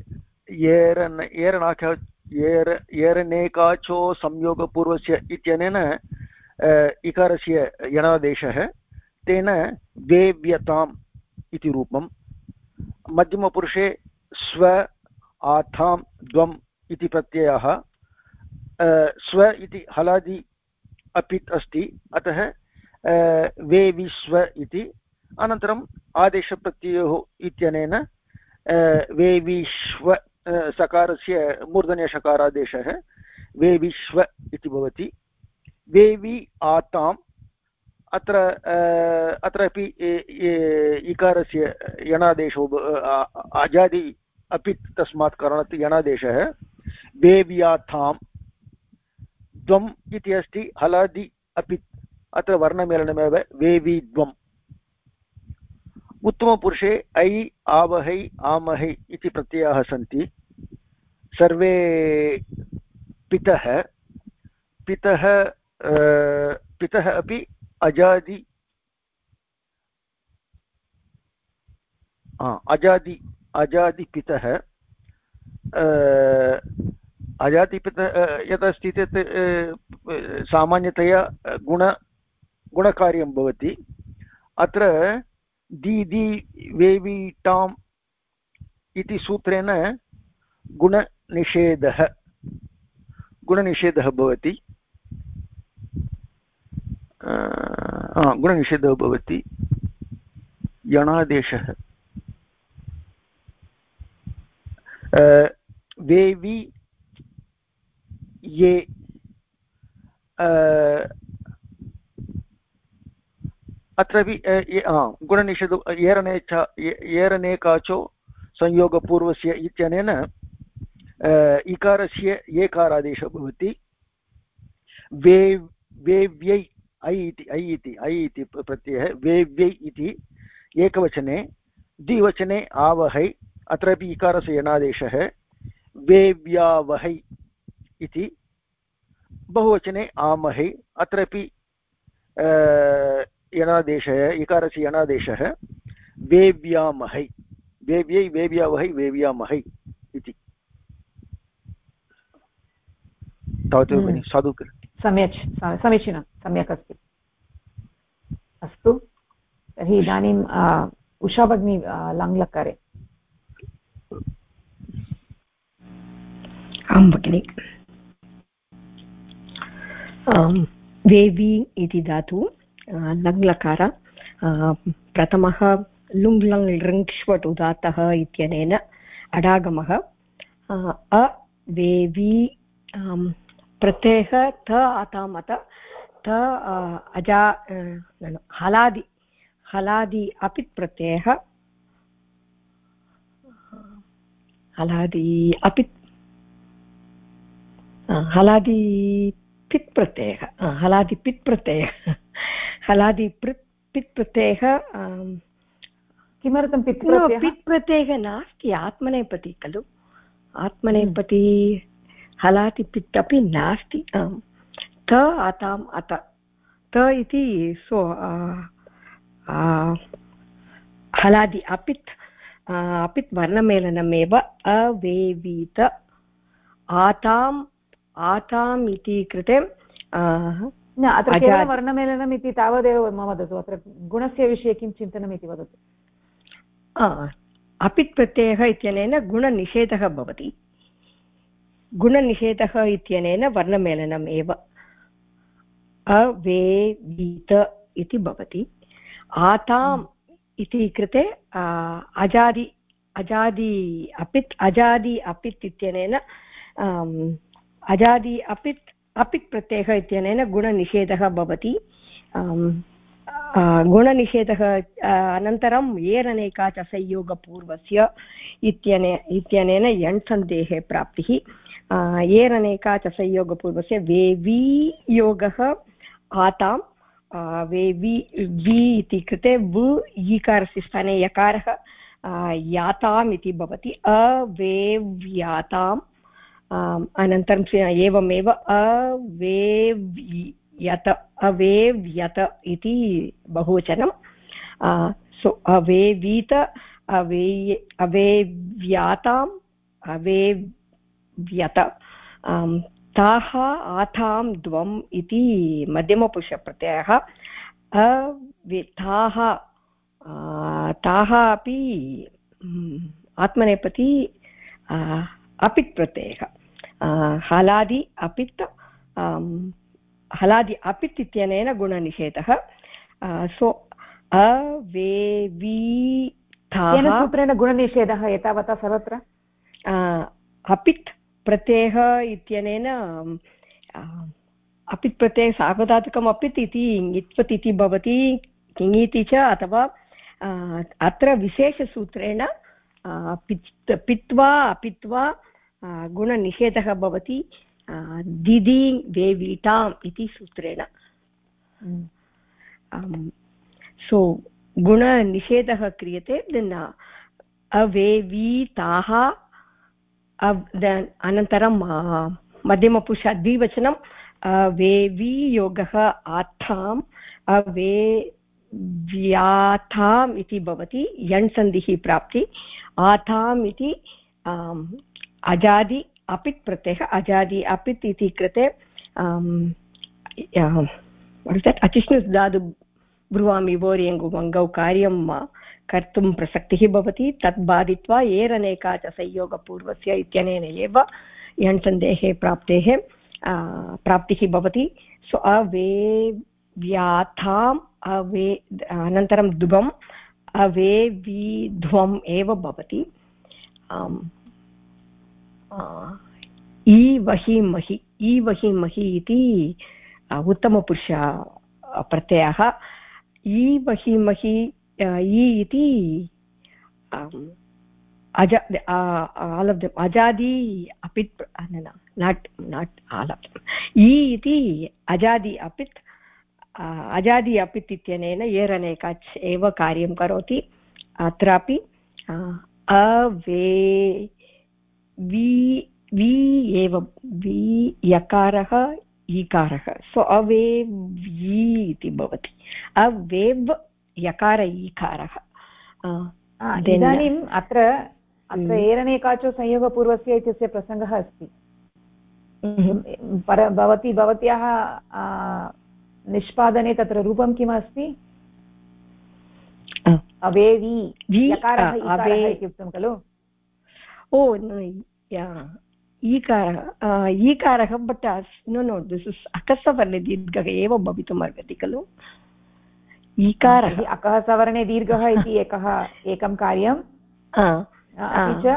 येरनेकाचो संयोगपूर्वस्य इत्यनेन इकारस्य यणादेशः तेन वेव्यताम् इति रूपं मध्यमपुरुषे स्व आथां द्वम् इति प्रत्ययः स्व इति हलादि अपित् अस्ति अतः वेविस्व इति अनन्तरम् आदेशप्रत्ययोः इत्यनेन वेविश्व सकारस्य मूर्धन्यषकारादेशः वेविश्व इति भवति वेवि आताम् अत्रापि इकारस्य यणादेशो अजादि अपि तस्मात् कारणात् यणादेशः वेव्याथां द्वम् इति अस्ति हलादि अपि अत्र वर्णमेलनमेव वेवीद्वम्। उत्तमपुरुषे ऐ आवहै आमहै इति प्रत्ययाः सन्ति। सर्वे पितः पितः पितः अपि अजादि अजादिपितः अजादिपितः यदस्ति तत् सामान्यतया गुणकार्यं भवति। अत्र दीदी वेवीटाम् इति सूत्रेण गुणनिषेधः भवति। गुणनिषेधः भवति। यणादेशः वेवी ये अत्रापि गुणनिषेधो एरनेकाचो संयोगपूर्वस्य इत्यनेन इकारस्य एकारादेशः भवति। वेव्यै ऐ इति प्रत्ययः वेव्यै इति एकवचने, द्विवचने आवहै अत्रापि इकारस्य यणादेशः, वेव्यावहै इति बहुवचने आमहै अत्रापि यणादेशः इकारस्य यणादेशः, वेव्यामहै वेव्यै वेव्यावहै वेव्यामहै इति। तावदेव भगिनि, साधु समीचीनं, सम्यक् अस्ति। अस्तु, तर्हि इदानीम् उषा भगिनी लङ्लकारे। आं भगिनि। वेवी इति धातु लङ्लकार प्रथमः लुङ् लङ् लृङ्क्ष्वट् उदात्तः इत्यनेन अडागमः वेवी प्रत्ययः त आतामत त अजा हलादि अपित् प्रत्ययः हलादि पित् प्रत्ययः पित् प्रत्ययः किमर्थं पित् प्रत्ययः नास्ति, आत्मनेपदी खलु, आत्मनेपदी हलादि पित् अपि नास्ति। त आताम् अत त इति सो हलादि अपित् वर्णमेलनमेव अवेवीत आताम् इति कृते न, अत्र केवलं वर्णमेलनम् इति तावदेव मम वदतु। अत्र गुणस्य विषये किं चिन्तनम् इति वदतु। अपित् प्रत्ययः इत्यनेन गुणनिषेधः भवति। गुणनिषेधः इत्यनेन वर्णमेलनम् एव अवेवीत इति भवति। आताम् इति कृते अजादि अपित् इत्यनेन अजादि अपित् प्रत्ययः इत्यनेन गुणनिषेधः भवति। गुणनिषेधः अनन्तरम् एरनेकाच संयोगपूर्वस्य इत्यनेन यण्सन्धेः प्राप्तिः। एरनेकाच संयोगपूर्वस्य वेवी योगः आतां वेवी वि इति कृते वु ईकारस्य स्थाने यकारः याताम् इति भवति। अवेव्याताम् अनन्तरं एवमेव अवेव्यत इति बहुवचनं। सो अवेवीत अवेव्याताम् अवेव्यत ताः आतां द्वम् इति मध्यमपुरुषप्रत्ययः। ताः अपि आत्मनेपदी अपित् प्रत्ययः। हलादि अपित् इत्यनेन गुणनिषेधः। सो अवेवीताः सूत्रेण गुणनिषेधः एतावता सर्वत्र अपित् प्रत्ययः इत्यनेन अपित् प्रत्ययः सार्वधातुकम् अपित् इति इत्वत् इति भवति, किङीति च, अथवा अत्र विशेषसूत्रेण पित्वा अपित्वा गुणनिषेधः भवति दिदि वेवीटाम् इति सूत्रेण। सो गुणनिषेधः क्रियते देन् अवेवीताः अनन्तरं मध्यमपुरुष द्विवचनम् अवेवीयोगः आत्थाम् अवेव्याथाम् इति भवति यण् सन्धिः प्राप्ति आथाम् इति अजादि अपित् प्रत्ययः अजादि अपित् इति कृते अचिष्णुधातु ब्रुवामि वोर्यङ्गुमङ्गौ कार्यं कर्तुं प्रसक्तिः भवति तत् बाधित्वा एरनेका च संयोगपूर्वस्य इत्यनेन एव यण्सन्धेः प्राप्तिः भवति सो अवेव्याथाम् अनन्तरं दुगम् अवेवीध्वम् एव भवति ईवहिमहि ईवहिमहि इति उत्तमपुरुष प्रत्ययः ईवहिमहि ई इति अजादि अपित् नाट् आल् आफ् ई इति अजादि अपित् अजादि अपित् इत्यनेन एरनेकाच् एव कार्यं करोति अत्रापि अवे वि एव वि यकारः ईकारः सो अवेव्यी इति भवति अवेव् यकार ईकारः इदानीम् अत्र एरनेकाचो संयोगपूर्वस्य इत्यस्य प्रसङ्गः अस्ति भवत्याः निष्पादने तत्र रूपं किम् अस्ति अवेवी यकारः इति उक्तं खलु ओ ईकारः बट् नो दिस् इस् अकसवर्णे दीर्घः एव भवितुम् अर्हति खलु ईकारः अकः सवर्णे दीर्घः इति एकं कार्यं अपि च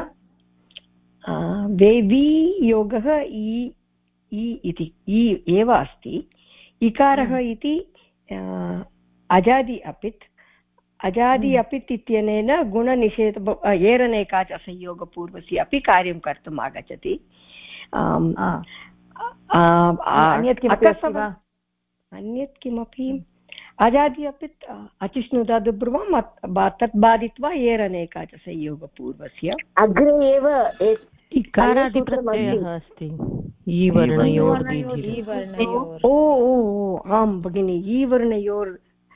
वेवी योगः इति एव अस्ति इकारः इति अजादि अपित् अजादि अपित् इत्यनेन गुणनिषेध एरनेकाच संयोगपूर्वस्य अपि कार्यं कर्तुम् आगच्छति अन्यत् किमपि अजादि अपित् अचिष्णुदादु ब्रुवं तत् बाधित्वा एरनेकाच संयोगपूर्वस्य अग्रे एव इकारादिप्रत्ययः अस्ति ओ आं भगिनि ईवर्णयोर्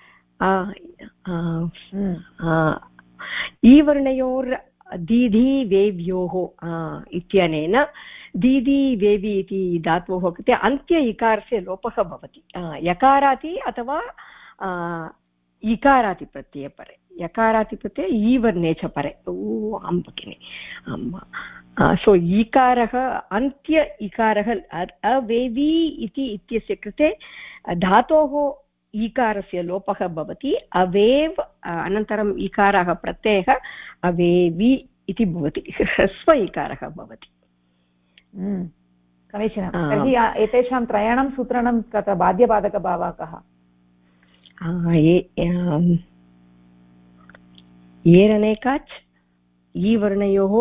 ईवर्णयोर् दीधि वेव्योः इत्यनेन दीदि वेवि इति धातोः कृते अन्त्य इकारस्य लोपः भवति यकाराति अथवा इकारातिप्रत्यये परे यकारातिप्रत्यये ईवर्णे च परे ओ आं भगिनि सो ईकारः अन्त्य इकारः अवेवी इति इत्यस्य कृते धातोः ईकारस्य लोपः भवति अवेव् अनन्तरम् इकारः प्रत्ययः अवेवि इति भवति ह्रस्व इकारः भवति समीचीनं तर्हि एतेषां त्रयाणां सूत्राणां तत्र बाध्यबाधकभावः कः एरनेकाच् ईवर्णयोः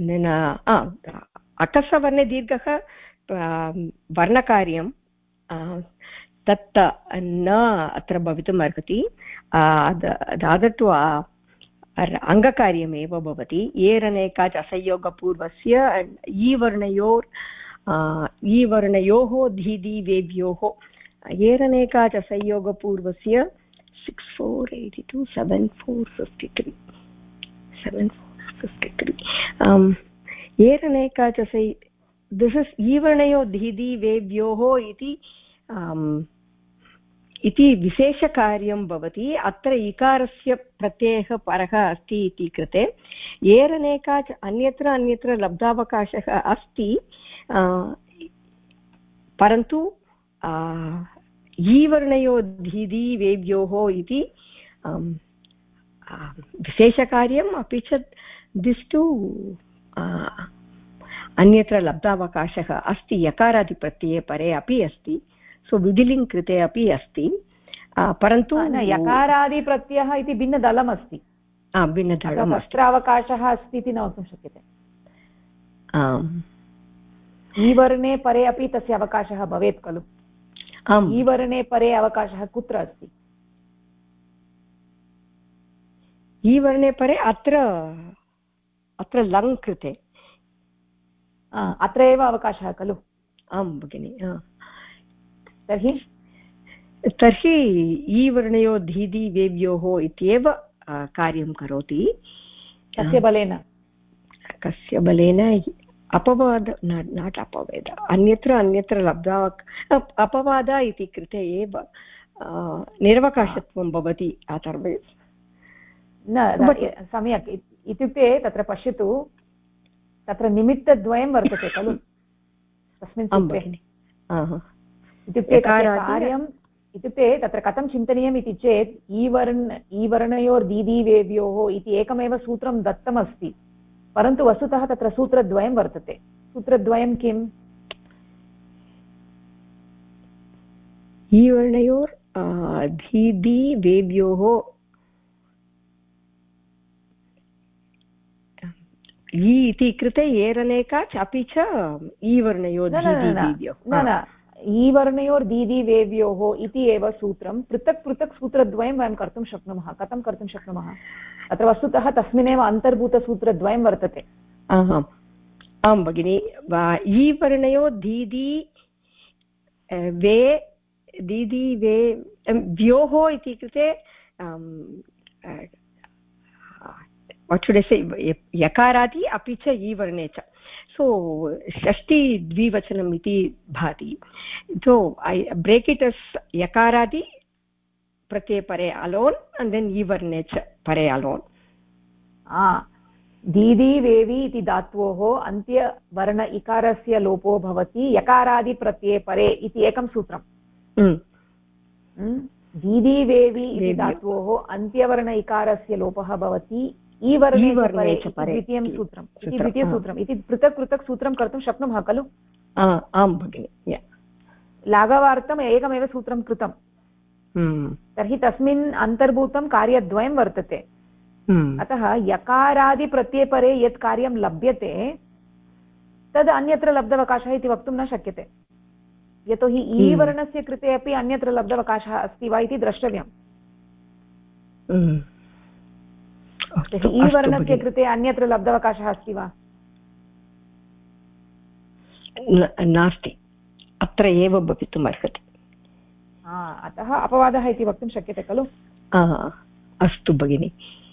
अकसवर्णे दीर्घः वर्णकार्यं तत् न अत्र भवितुम् अर्हति दादत्व अङ्गकार्यमेव भवति एरनेकाच् असंयोगपूर्वस्य ईवर्णयोः धीदि वेव्योः एरनेकाच् असंयोगपूर्वस्य 6482 7453 एरनेकाच् दिस् इस् ईवर्णयो धीदि वेव्योः इति विशेषकार्यं भवति अत्र इकारस्य प्रत्ययः परः अस्ति इति कृते एरनेकाच् अन्यत्र लब्धावकाशः अस्ति परन्तु ईवर्णयो धीदि वेव्योः इति विशेषकार्यम् अपि च दिस् टु अन्यत्र लब्धावकाशः अस्ति यकारादिप्रत्यये परे अपि अस्ति सो विधिलिङ् कृते अपि अस्ति परन्तु यकारादिप्रत्ययः इति भिन्नदलम् अस्ति भिन्नदलम् अत्र अवकाशः अस्ति इति न वक्तुं शक्यते ईवर्णे परे अपि तस्य अवकाशः भवेत् खलु ईवर्णे परे अवकाशः कुत्र अस्ति ई वर्णे परे अत्र लङ् कृते अत्र एव अवकाशः खलु? आं भगिनि। तर्हि ई वर्णयो धीधि वेव्योः इत्येव कार्यं करोति। कस्य बलेन? कस्य बलेन? अपवाद नाट् अपवेद, अन्यत्र लब्धा अपवाद इति कृते एव निरवकाशत्वं भवति अथर्वे न सम्यक्। इत्युक्ते तत्र पश्यतु, तत्र निमित्तद्वयं वर्तते खलु तस्मिन् सूत्रे। इत्युक्ते कार्यम् इत्युक्ते तत्र कथं चिन्तनीयम् इति चेत् ईवर्णयोर्दीदीवेव्योः इति एकमेव सूत्रं दत्तमस्ति, परन्तु वस्तुतः तत्र सूत्रद्वयं वर्तते। सूत्रद्वयं किम्? ईवर्णयोर् धीदीवेव्योः ई इति कृते एरनेकाच् अपि च ईवर्णयोर् न ईवर्णयोर्दीदीवेव्योः इति एव सूत्रं पृथक् पृथक् सूत्रद्वयं वयं कर्तुं शक्नुमः। कथं कर्तुं शक्नुमः? अत्र वस्तुतः तस्मिन्नेव अन्तर्भूतसूत्रद्वयं वर्तते। आं भगिनि। ईवर्णयो दीदी वे व्योः इति कृते यकारादि अपि च ईवर्णे च। सो षष्ठी द्विवचनम् इति भाति। So I break it as यकारादि प्रत्यय परे अलोन् and then ईवर्णे च परे अलोन्। दीदी वेवी इति धात्वोः अन्त्यवर्ण इकारस्य लोपो भवति यकारादिप्रत्यये परे इति एकं सूत्रम्। दीदी वेवी इति धात्वोः अन्त्यवर्ण इकारस्य लोपः भवति ईवर्णे च परे द्वितीयं सूत्रम् इति द्वितीयसूत्रम् इति पृथक् पृथक् सूत्रं कर्तुं शक्नुमः खलु? आं भगिनि। लाघवार्थम् एकमेव सूत्रं कृतं। तर्हि तस्मिन् अन्तर्भूतं कार्यद्वयं वर्तते। अतः यकारादिप्रत्ययपरे यत् कार्यं लभ्यते तद् अन्यत्र लब्धावकाशः इति वक्तुं न शक्यते, यतोहि ई वर्णस्य कृते अपि अन्यत्र लब्धावकाशः अस्ति वा इति द्रष्टव्यम्। ई वर्णस्य कृते अन्यत्र लब्धावकाशः अस्ति वा? नास्ति, अत्र एव भवितुम् अर्हति। अतः अपवादः इति वक्तुं शक्यते खलु? अस्तु भगिनि,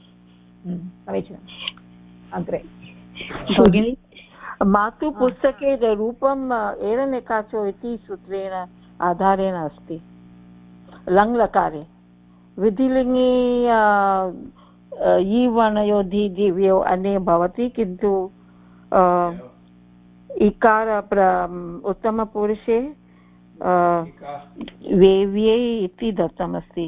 समीचीनम्। अग्रे भगिनि, मातुपुस्तके रूपम् एरनेकाचो इति सूत्रेण आधारेण अस्ति लङ्लकारे। विधिलिङ्गि ईवर्णयो दिव्यो अन्ये भवति, किन्तु इकार उत्तमपुरुषे वेव्यै इति दत्तमस्ति।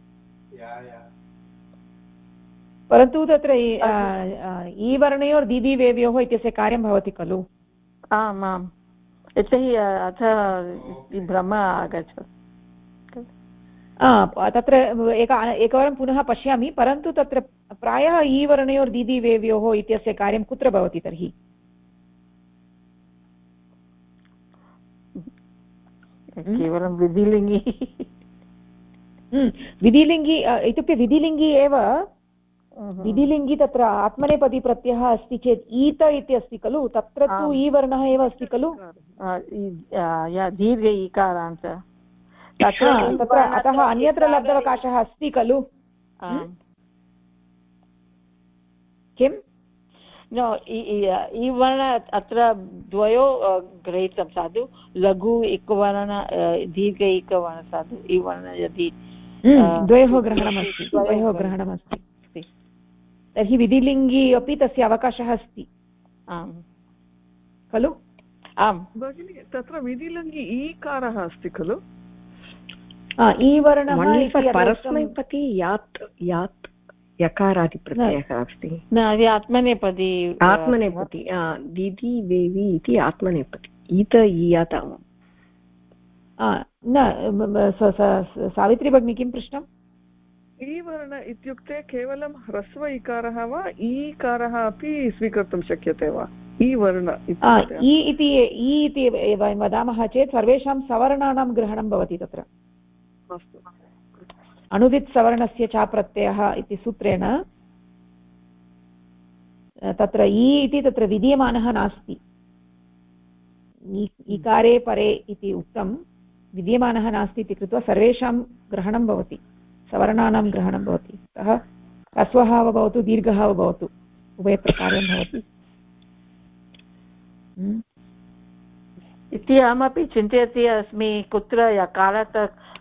परन्तु तत्र ईवर्णयोर् दीदीवेव्योः इत्यस्य कार्यं भवति खलु? आम् आम्, यतोहि अथ भ्रम आगच्छति। तत्र एकवारं पुनः पश्यामि, परन्तु तत्र प्रायः ईवर्णयोर् दीदीवेव्योः इत्यस्य कार्यं कुत्र भवति तर्हि? केवलं विधिलिङ्गि। विधिलिङ्गि इत्युक्ते विधिलिङ्गि एव। विधिलिङ्गि तत्र आत्मनेपदी प्रत्ययः अस्ति चेत् ईत इति अस्ति खलु, तत्र तु ईवर्णः एव अस्ति खलु, दीर्घ ईकारान्त। तत्र अतः अन्यत्र लब्धावकाशः अस्ति खलु। किम्? ईवर्ण अत्र द्वयो ग्रहीतं साधु, लघु एकवर्ण दीर्घ एकवर्ण साधु ईवर्ण यदि द्वयोः ग्रहणमस्ति। तर्हि विधिलिङ्गि अपि तस्य अवकाशः अस्ति खलु? आम् भगिनि, तत्र विधिलिङ्गि ईकारः अस्ति खलु? ईवर्णः परस्मैपदी यात् यकारादिप्रत्ययः अस्ति। आत्मनेपदी दीदी वेवी इति आत्मनेपदी। ईत ईयात न। सावित्री भगिनी किं पृष्टम्? ईवर्ण इत्युक्ते केवलं ह्रस्व इकारः वा, ईकारः अपि स्वीकर्तुं शक्यते वा? ईवर्ण इति वयं वदामः चेत् सर्वेषां सवर्णानां ग्रहणं भवति तत्र। अस्तु। अणुदित् सवर्णस्य च प्रत्ययः इति सूत्रेण तत्र इ इति तत्र विद्यमानः नास्ति, इकारे परे इति उक्तं, विद्यमानः नास्ति इति कृत्वा सर्वेषां ग्रहणं भवति, सवर्णानां ग्रहणं भवति। अतः ह्रस्वः वा भवतु दीर्घः वा भवतु उभयत्र कार्यं भवति इति अहमपि चिन्तयति अस्मि, कुत्र यकारात्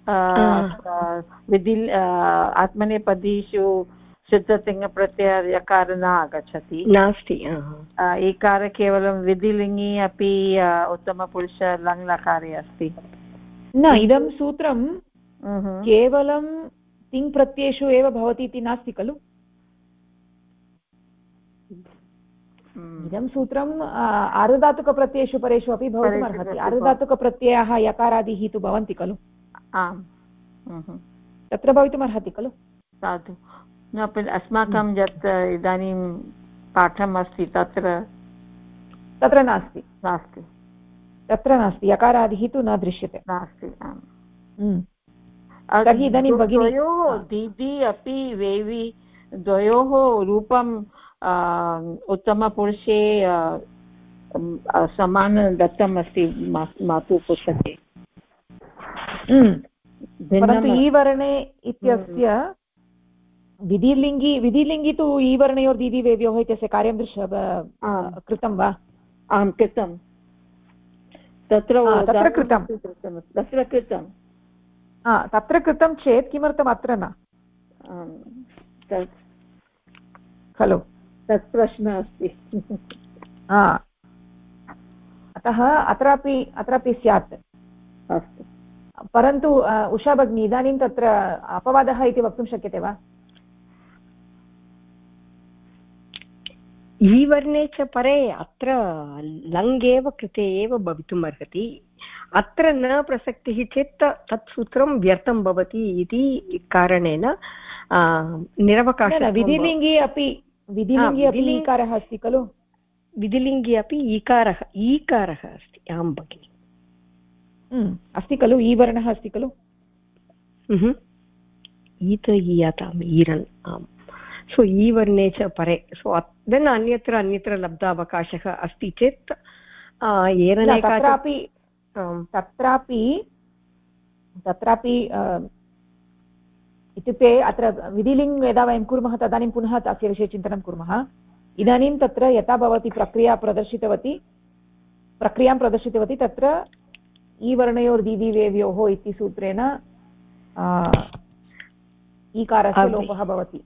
आत्मनेपदीषु शुद्धतिङ्प्रत्यय यकार न आगच्छति, नास्ति। एकार केवलं विधिलिङ्गि अपि उत्तमपुरुष लङ् लकारे अस्ति। न, इदं सूत्रं केवलं तिङ् प्रत्ययेषु एव भवति इति नास्ति खलु। इदं सूत्रम् आर्धधातुकप्रत्ययेषु परेषु अपि भवितुमर्हति। आर्धधातुकप्रत्ययाः यकारादिः तु भवन्ति खलु, आम्, तत्र भवितुमर्हति खलु। साधु। अस्माकं यत् इदानीं पाठम् अस्ति तत्र नास्ति, तत्र नास्ति, यकारादिः तु न दृश्यते, नास्ति। तर्हि इदानीं भगिनी दीदी अपि वेवी द्वयोः रूपं उत्तमपुरुषे समान दत्तम् अस्ति मातुः पुस्तके, परन्तु ईवर्णे इत्यस्य विधिलिङ्गि तु ईवर्णयोर् दीदिवेव्योः इत्यस्य कार्यं कृतं वा? आं कृतं, तत्र कृतं चेत् किमर्थम् अत्र न खलु, तत् प्रश्नः अस्ति। अतः अत्रापि स्यात्। अस्तु, परन्तु उषा भगिनी, इदानीं तत्र अपवादः इति वक्तुं शक्यते वा? ईवर्णे च परे अत्र लङ् एव कृते एव भवितुम् अर्हति, अत्र न प्रसक्तिः चेत् तत् सूत्रं व्यर्थं भवति इति कारणेन निरवकाशः। विधिलिङ्गी अपि ईकारः अस्ति खलु, विधिलिङ्गी अपि ईकारः अस्ति। आं भगिनि, अस्ति खलु, ईवर्णः अस्ति खलु। ईत ईयताम् ईरन्, आम्। सो ईवर्णे च परे, सो देन् अन्यत्र लब्धावकाशः अस्ति चेत् तत्रापि इत्युक्ते अत्र विधिलिङ् यदा वयं कुर्मः तदानीं पुनः तस्य विषये चिन्तनं कुर्मः। इदानीं तत्र यथा भवती प्रक्रियां प्रदर्शितवती तत्र ईवर्णयोर्दीदिवेव्योः इति सूत्रेण ईकारस्य लोपः भवति,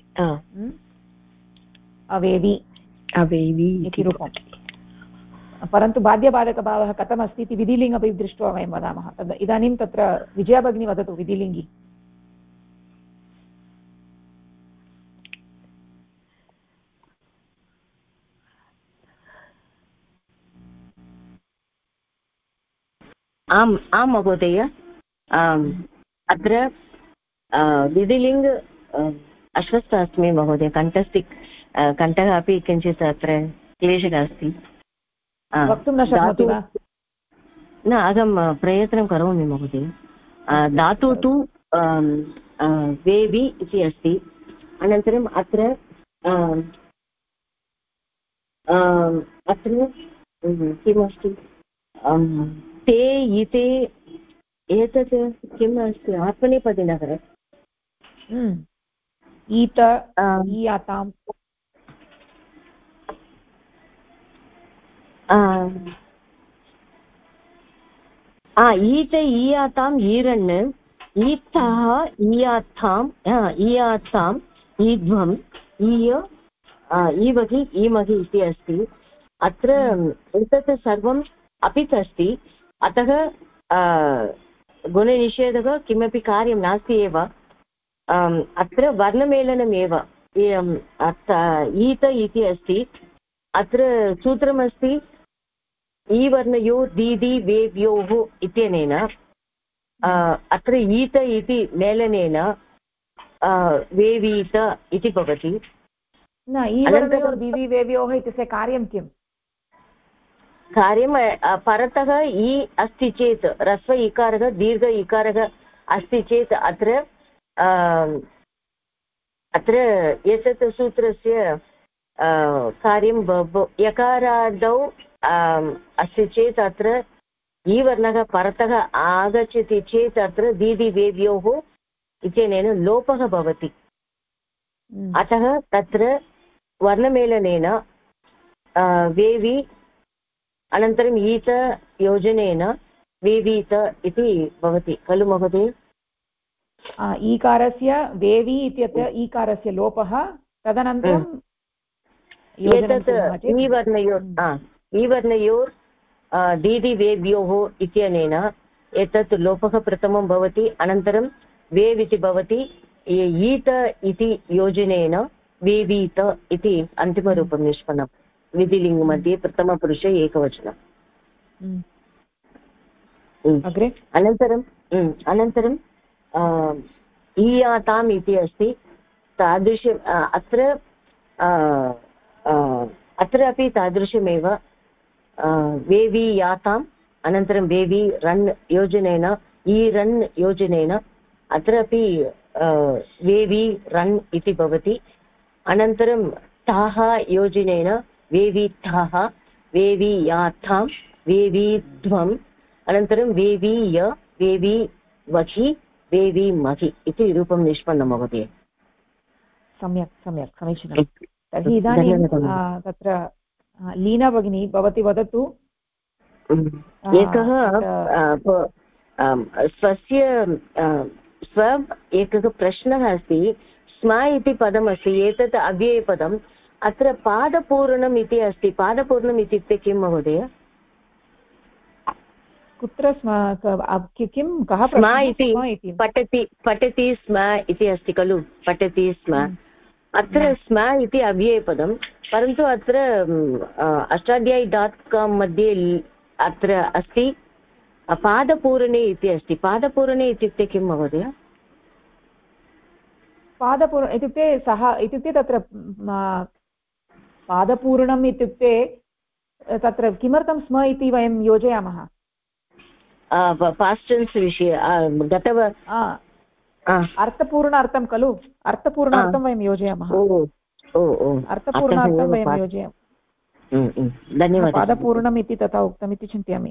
अवेवी इति रूपम्। परन्तु बाध्यबाधकभावः कथमस्ति इति विधिलिङ्ग् अपि दृष्ट्वा वयं वदामः। तद् इदानीं तत्र विजया भगिनी वदतु विधिलिङ्गि। आं महोदय, अत्र विधिलिङ्ग् अश्वस्थ अस्मि महोदय, कण्ठः अपि किञ्चित् अत्र क्लेशः अस्ति, वक्तुं न शक्नोति वा? न, अहं प्रयत्नं करोमि महोदय। धातु तु वेवि इति अस्ति, अनन्तरम् अत्र किमस्ति, ते इते, एतत् किम् अस्ति, आत्मनेपदिनः ईत ईयाताम्, ईत ईयाताम् ईरण्, ईतः ईयाथाम् ईयाथाम् ईध्वम् ईय ईवहि ईमहि इति अस्ति। अत्र एतत् सर्वम् अपित् अस्ति, अतः गुणनिषेधः किमपि कार्यं नास्ति एव, अत्र वर्णमेलनमेव। ईत इति अस्ति, अत्र सूत्रमस्ति ईवर्णयोः दीदि वेव्योः इत्यनेन, अत्र ईत इति मेलनेन वेवीत इति भवति। न, ईवर्णयोः दीदि वेव्योः इत्यस्य कार्यं किम्? कार्यं परतः इ अस्ति चेत्, ह्रस्व इकारः दीर्घ इकारः अस्ति चेत् अत्र एतत् सूत्रस्य कार्यं यकारादौ अस्ति चेत् अत्र ई वर्णः परतः आगच्छति चेत् अत्र दीदिवेव्योः इत्यनेन लोपः भवति। अतः तत्र वर्णमेलनेन वेवि अनन्तरम् ईत योजनेन वेवीत इति भवति खलु महोदय? ईकारस्य वेवी इत्यत्र ईकारस्य लोपः, तदनन्तरं एतत् ईवर्णयोर् दीदिवेव्योः इत्यनेन एतत् लोपः प्रथमं भवति, अनन्तरं वेव् इति भवति, ईत इति योजनेन वेवीत इति अन्तिमरूपं निष्पन्नं विधिलिङ्ग् मध्ये प्रथमपुरुषे एकवचनम्। अनन्तरं ईयाताम् इति अस्ति तादृश अत्र अपि तादृशमेव वेवीयाताम् अनन्तरं वेवी रन् योजनेन ईरन् योजनेन अत्रापि वेवी रन् इति भवति। अनन्तरं ताः योजनेन वेवीथाः वेवीयाथां वेवीध्वम् अनन्तरं वेवीय वेवी वहि वेवी महि इति रूपं निष्पन्नं महोदय। सम्यक् समीचीनं। तर्हि इदानीं तत्र लीना भगिनी भवती वदतु। एकः एकः प्रश्नः अस्ति। स्म इति पदमस्ति, एतत् अव्ययपदम्, अत्र पादपूरणम् इति अस्ति। पादपूरणम् इत्युक्ते किं महोदय? कुत्र किं कः स्म इति पठति स्म इति अस्ति खलु, पठति स्म। अत्र स्म इति अव्ययपदं, परन्तु अत्र ashadhyay.com मध्ये अत्र अस्ति पादपूरणे इति अस्ति। पादपूरणे इत्युक्ते किं महोदय? पादपूर्ण इत्युक्ते सः इत्युक्ते तत्र पादपूर्णम् इत्युक्ते तत्र किमर्थं स्म इति वयं योजयामः? पास्ट् टेन्स् विषये अर्थपूर्णार्थं खलु, अर्थपूर्णार्थं वयं योजयामः। अर्थपूर्णार्थं वयं योजयामः। धन्यवादः। पादपूर्णम् इति तथा उक्तमिति चिन्तयामि।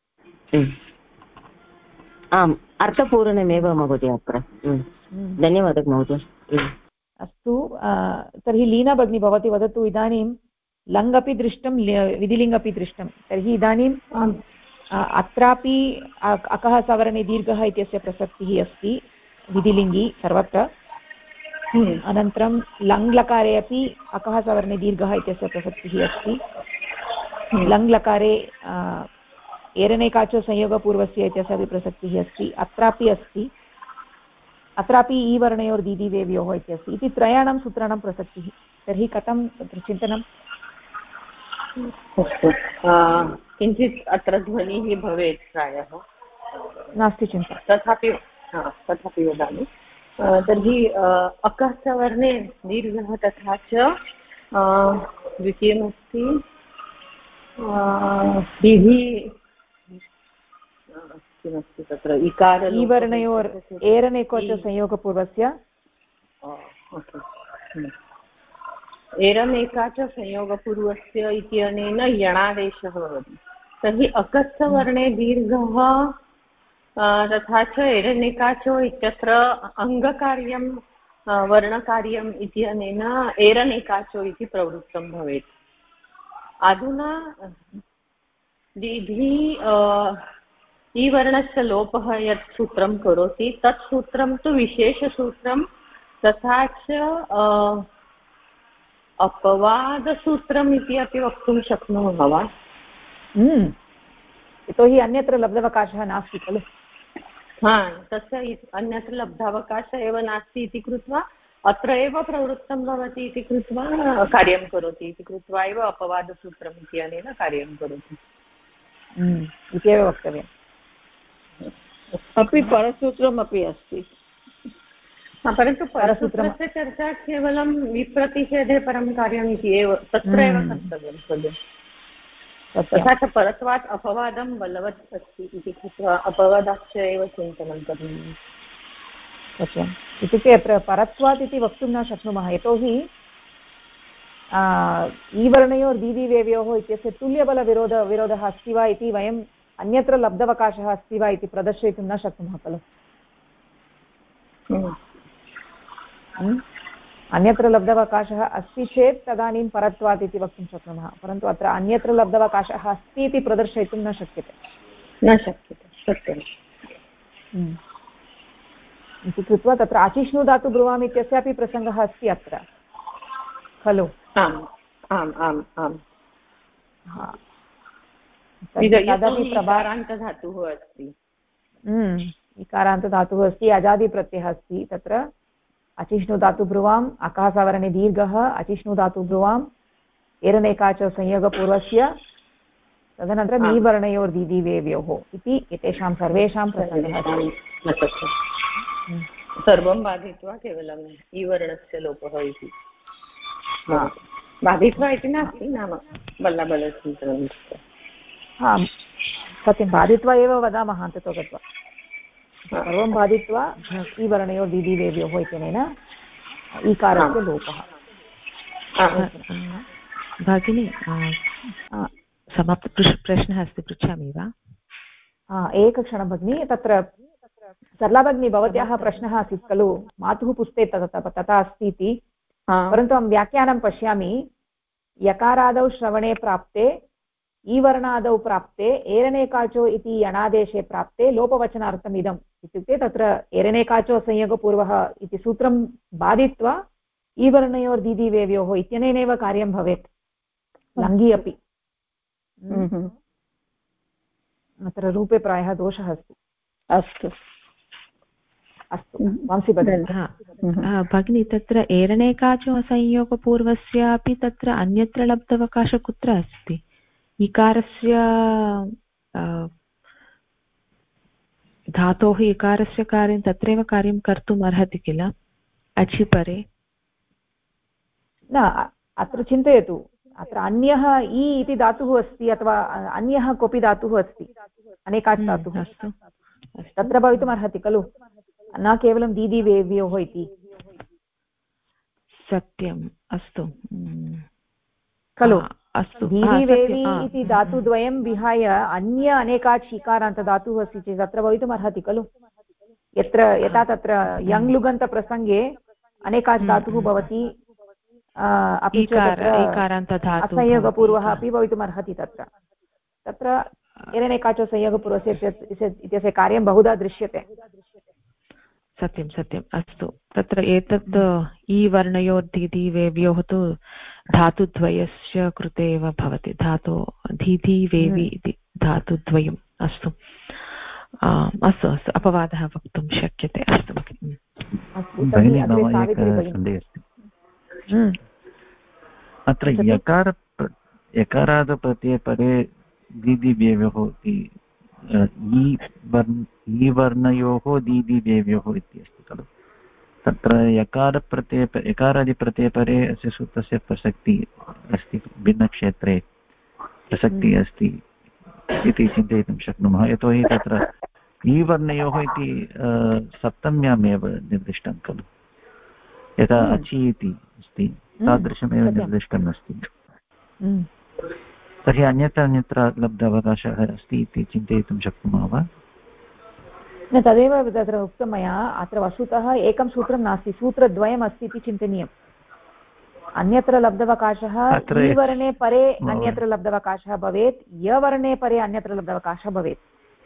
आम्, अर्थपूर्णमेव महोदय अत्र। धन्यवादः महोदय। अस्तु, तर्हि लीना भगिनी भवती वदतु। इदानीं लङ् अपि दृष्टं, विधिलिङ्ग् अपि दृष्टं, तर्हि इदानीं अत्रापि अकः सवर्णे दीर्घः इत्यस्य प्रसक्तिः अस्ति विधिलिङ्गि सर्वत्र। अनन्तरं लङ् लकारे अपि अकः सवर्णे दीर्घः इत्यस्य प्रसक्तिः अस्ति। लङ् लकारे एरनेकाच संयोगपूर्वस्य इत्यस्यापि प्रसक्तिः अस्ति, अत्रापि अस्ति। अत्रापि ईवर्णयोर् दीदिवेव्योः इत्यस्ति। इति त्रयाणां सूत्राणां प्रसक्तिः। तर्हि कथं तत्र चिन्तनम्? अस्तु, किञ्चित् अत्र ध्वनिः भवेत् प्रायः, नास्ति चिन्ता। तथापि वदामि। तर्हि अकः सवर्णे दीर्घः, तथा च द्वितीयमस्ति किमस्ति तत्र इकार ईवर्णयोर् एरनेकोच संयोगपूर्वस्य एरमेका च संयोगपूर्वस्य इत्यनेन यणादेशः भवति। तर्हि अकस्थवर्णे दीर्घः तथा च एरनेकाचो इत्यत्र अङ्गकार्यं वर्णकार्यम् इत्यनेन एरनेकाचो इति प्रवृत्तं भवेत्। अधुना दीर्घी ईवर्णस्य लोपः यत् सूत्रं करोति तत् सूत्रं तु विशेषसूत्रं तथा च अपवादसूत्रम् इति अपि वक्तुं शक्नुमः वा? यतोहि अन्यत्र लब्धावकाशः नास्ति खलु। तस्य अन्यत्र लब्धावकाशः एव नास्ति इति कृत्वा अत्र एव प्रवृत्तं भवति इति कृत्वा कार्यं करोति इति कृत्वा एव अपवादसूत्रम् इत्यनेन कार्यं करोति इत्येव वक्तव्यम्। अपि परसूत्रमपि अस्ति, परन्तु परसूत्रस्य चर्चा केवलं विप्रतिषेधे परं कार्यम् इति एव तत्र एव कर्तव्यं खलु। तथा च परत्वात् अपवादं बलवत् अस्ति इति कृत्वा अपवादाच्च एव चिन्तनं करणीयम्। सत्यम्। इत्युक्ते अत्र परत्वात् इति वक्तुं न शक्नुमः, यतोहि ईवर्णयोर् दीदिवेव्योः इत्यस्य तुल्यबलविरोधः अस्ति वा इति वयम् अन्यत्र लब्धवकाशः अस्ति वा इति प्रदर्शयितुं न शक्नुमः खलु। अन्यत्र लब्धवकाशः अस्ति चेत् तदानीं परत्वात् इति वक्तुं शक्नुमः, परन्तु अत्र अन्यत्र लब्धवकाशः अस्ति इति प्रदर्शयितुं न शक्यते सत्यम् इति कृत्वा तत्र अचिष्णु धातु ब्रुवाम् इत्यस्यापि प्रसङ्गः अस्ति अत्र खलु। आम् आम् आम् आम् तदपि इकारान्तधातुः अस्ति। इकारान्तधातुः अस्ति, अजादिप्रत्ययः अस्ति तत्र। अचिष्णुधातुब्रुवाम् अकः सवर्णे दीर्घः, अचिष्णुधातुब्रुवाम् एरनेकाच संयोगपूर्वस्य, तदनन्तरम् ईवर्णयोर्दीदिवेव्योः इति एतेषां सर्वेषां प्रसङ्गः अस्ति। सर्वं बाधित्वा केवलम् ईवर्णस्य लोपः इति बाधित्वा इति नास्ति, नाम बल्लबलचिन्तनं। सत्यं, बाधित्वा एव वदामः अन्ततो गत्वा, सर्वं बाधित्वा ईवर्णयोः दीदिवेव्योः इत्यनेन ईकारस्य लोपः। भगिनी प्रश्नः अस्ति, पृच्छामि वा? एकक्षणं भगिनि, तत्र सरला भगिनी भवत्याः प्रश्नः आसीत् खलु मातुः पुस्ते तथा अस्ति इति, परन्तु अहं व्याख्यानं पश्यामि। यकारादौ श्रवणे प्राप्ते, ईवर्णादौ प्राप्ते, एरनेकाचो इति यणादेशे प्राप्ते लोपवचनार्थम् इदम् इत्युक्ते तत्र एरनेकाचो संयोगपूर्वः इति सूत्रं बाधित्वा ईवर्णयोर्दीदिवेव्योः इत्यनेनैव कार्यं भवेत्, लङ्घि अपि। अत्र रूपे प्रायः दोषः अस्ति। अस्तु अस्तु वंशी भगिनी, तत्र एरनेकाचो संयोगपूर्वस्यापि तत्र अन्यत्र लब्धवकाशः कुत्र अस्ति? इकारस्य धातोः इकारस्य कार्यं तत्रैव कार्यं कर्तुम् अर्हति किल, अचिपरे? न, अत्र चिन्तयतु, अत्र अन्यः इ इति धातुः अस्ति अथवा अन्यः कोऽपि धातुः अस्ति, अनेकाच् धातुः तत्र भवितुम् अर्हति खलु, न केवलं दीदिवेव्योः इति। सत्यम्, अस्तु खलु। अस्तु, दीदिवेवी इति धातुद्वयं विहाय अन्य अनेकाच् इकारान्तधातुः अस्ति चेत् तत्र भवितुम् अर्हति खलु। यथा तत्र यङ् लुगन्तप्रसङ्गे अनेकाच् धातुः भवति, अपि च असंयोगपूर्वः अपि भवितुम् अर्हति। तत्र एरनेकाचो संयोगपूर्वस्य इत्यस्य कार्यं बहुधा दृश्यते। सत्यं सत्यम्, अस्तु। तत्र एतत् ईवर्णयोर्दीदिवेव्योः तु धातुद्वयस्य कृते एव भवति, धातु दीदिवेवि इति धातुद्वयम्। अस्तु अस्तु अस्तु, अपवादः वक्तुं शक्यते। अस्तु भगिनी, मम एकः सन्देहः अस्ति। अत्र यकारादप्रत्यये परे दीदिवेव्योः इति ईवर्णयोः दीदिवेव्योः इति अस्ति खलु। तत्र यकारादिप्रत्यये परे अस्य सूत्रस्य प्रसक्तिः अस्ति, भिन्नक्षेत्रे प्रसक्तिः अस्ति इति चिन्तयितुं शक्नुमः। यतोहि तत्र ईवर्णयोः इति सप्तम्यामेव निर्दिष्टं खलु, यथा अचि इति अस्ति तादृशमेव निर्दिष्टम् अस्ति। तर्हि अन्यत्र लब्धावकाशः अस्ति इति चिन्तयितुं शक्नुमः वा? न, तदेव तत्र उक्तं मया। अत्र वस्तुतः एकं सूत्रं नास्ति, सूत्रद्वयम् अस्ति इति चिन्तनीयम्। अन्यत्र लब्धवकाशः ईवर्णे परे अन्यत्र लब्धवकाशः भवेत्, यवर्णे परे अन्यत्र लब्धवकाशः भवेत्।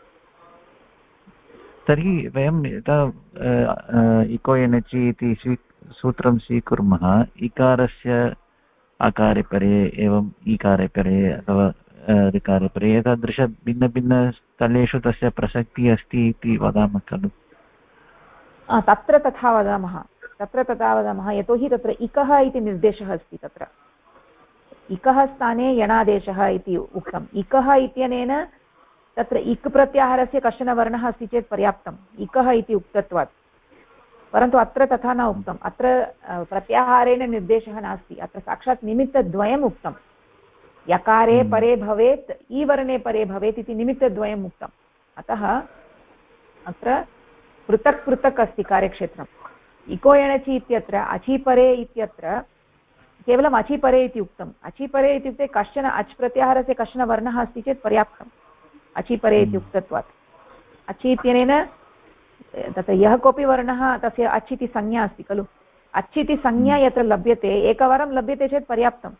तर्हि वयं यदा इको एनचि इति सूत्रं स्वीकुर्मः, इकारस्य आकारे परे एवम् ईकारे परे अथवा ऋकारे परे, एतादृश भिन्नभिन्नस्थलेषु तस्य प्रसक्तिः अस्ति इति वदामः खलु। तत्र तथा वदामः, यतोहि तत्र इकः इति निर्देशः अस्ति। तत्र इकः स्थाने यणादेशः इति उक्तम्। इकः इत्यनेन तत्र इक् प्रत्याहारस्य कश्चन वर्णः अस्ति चेत् पर्याप्तम्, इकः इति उक्तत्वात्। परन्तु अत्र तथा न उक्तम्। अत्र प्रत्याहारेण निर्देशः नास्ति, अत्र साक्षात् निमित्तद्वयम् उक्तम्। यकारे परे भवेत्, ईवर्णे परे भवेत् इति निमित्तद्वयम् उक्तम्। अतः अत्र पृथक् पृथक् अस्ति कार्यक्षेत्रम्। इको एणचि इत्यत्र अचिपरे इत्यत्र केवलम् अचिपरे इति उक्तम् अचिपरे इत्युक्ते कश्चन अच् प्रत्याहारस्य कश्चन वर्णः अस्ति चेत् पर्याप्तम् अचिपरे इति उक्तत्वात् अचि इत्यनेन तत्र यः कोऽपि वर्णः तस्य अच् इति संज्ञा अस्ति खलु अच् इति संज्ञा यत्र लभ्यते एकवारं लभ्यते चेत् पर्याप्तम्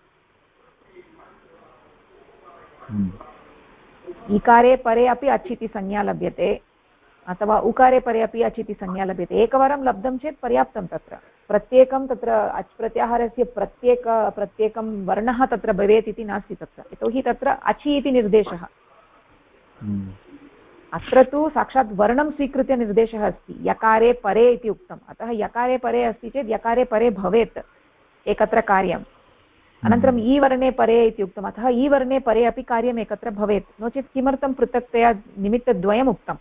इकारे परे अपि अच् इति संज्ञा लभ्यते अथवा उकारे परे अपि अच् इति संज्ञा लभ्यते एकवारं लब्धं चेत् पर्याप्तं तत्र प्रत्येकं तत्र अच् प्रत्याहारस्य प्रत्येकं वर्णः तत्र भवेत् इति नास्ति तत्र यतोहि तत्र अचि इति निर्देशः अत्र तु साक्षात् वर्णं स्वीकृत्य निर्देशः अस्ति यकारे परे इति उक्तम् अतः यकारे परे अस्ति चेत् यकारे परे भवेत् एकत्र कार्यम् अनन्तरम् ई वर्णे परे इति उक्तम् अतः ई वर्णे परे अपि कार्यम् एकत्र भवेत् नो चेत् किमर्थं पृथक्तया निमित्तद्वयम् उक्तम्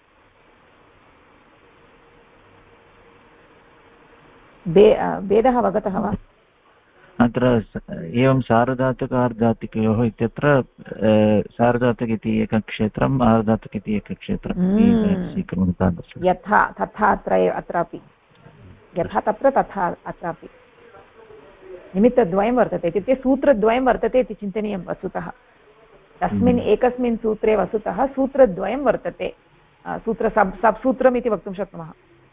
भेदः अवगतः वा अत्र एवं सार्वधातुकार्धातुकयोः इत्यत्र सार्वधातुक इति एकक्षेत्रम् आर्धातुक इति एकक्षेत्रं स्वीकुर्मः यथा तथा अत्रापि यथा तत्र तथा अत्रापि निमित्तद्वयं वर्तते इत्युक्ते सूत्रद्वयं वर्तते इति चिन्तनीयं वस्तुतः तस्मिन् एकस्मिन् सूत्रे वस्तुतः सूत्रद्वयं वर्तते सब् सूत्रम् इति वक्तुं शक्नुमः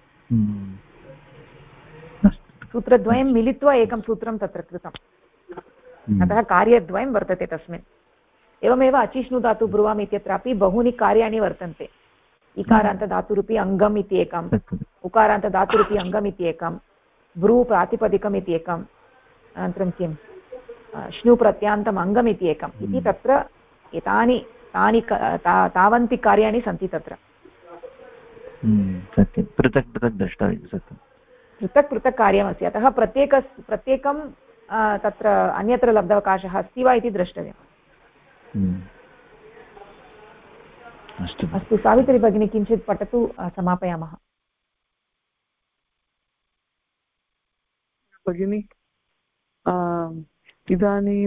सूत्रद्वयं मिलित्वा एकं सूत्रं तत्र कृतम् अतः कार्यद्वयं वर्तते तस्मिन् एवमेव अचिष्णु धातु ब्रुवाम् इत्यत्रापि बहूनि कार्याणि वर्तन्ते इकारान्तधातुरूपी अङ्गम् इति एकम् उकारान्तधातुरूपी अङ्गम् इति एकं ब्रू प्रातिपदिकम् इति एकम् अनन्तरं किं श्नु प्रत्यान्तम् अङ्गम् इति एकम् इति तत्र एतानि तावन्ति कार्याणि सन्ति तत्र सत्यं पृथक् पृथक् द्रष्टव्यं सत्यं पृथक् पृथक् कार्यमस्ति अतः प्रत्येकं तत्र अन्यत्र लब्धावकाशः अस्ति वा इति द्रष्टव्यम् अस्तु सावित्री भगिनी किञ्चित् पठतु समापयामः भगिनी इदानीं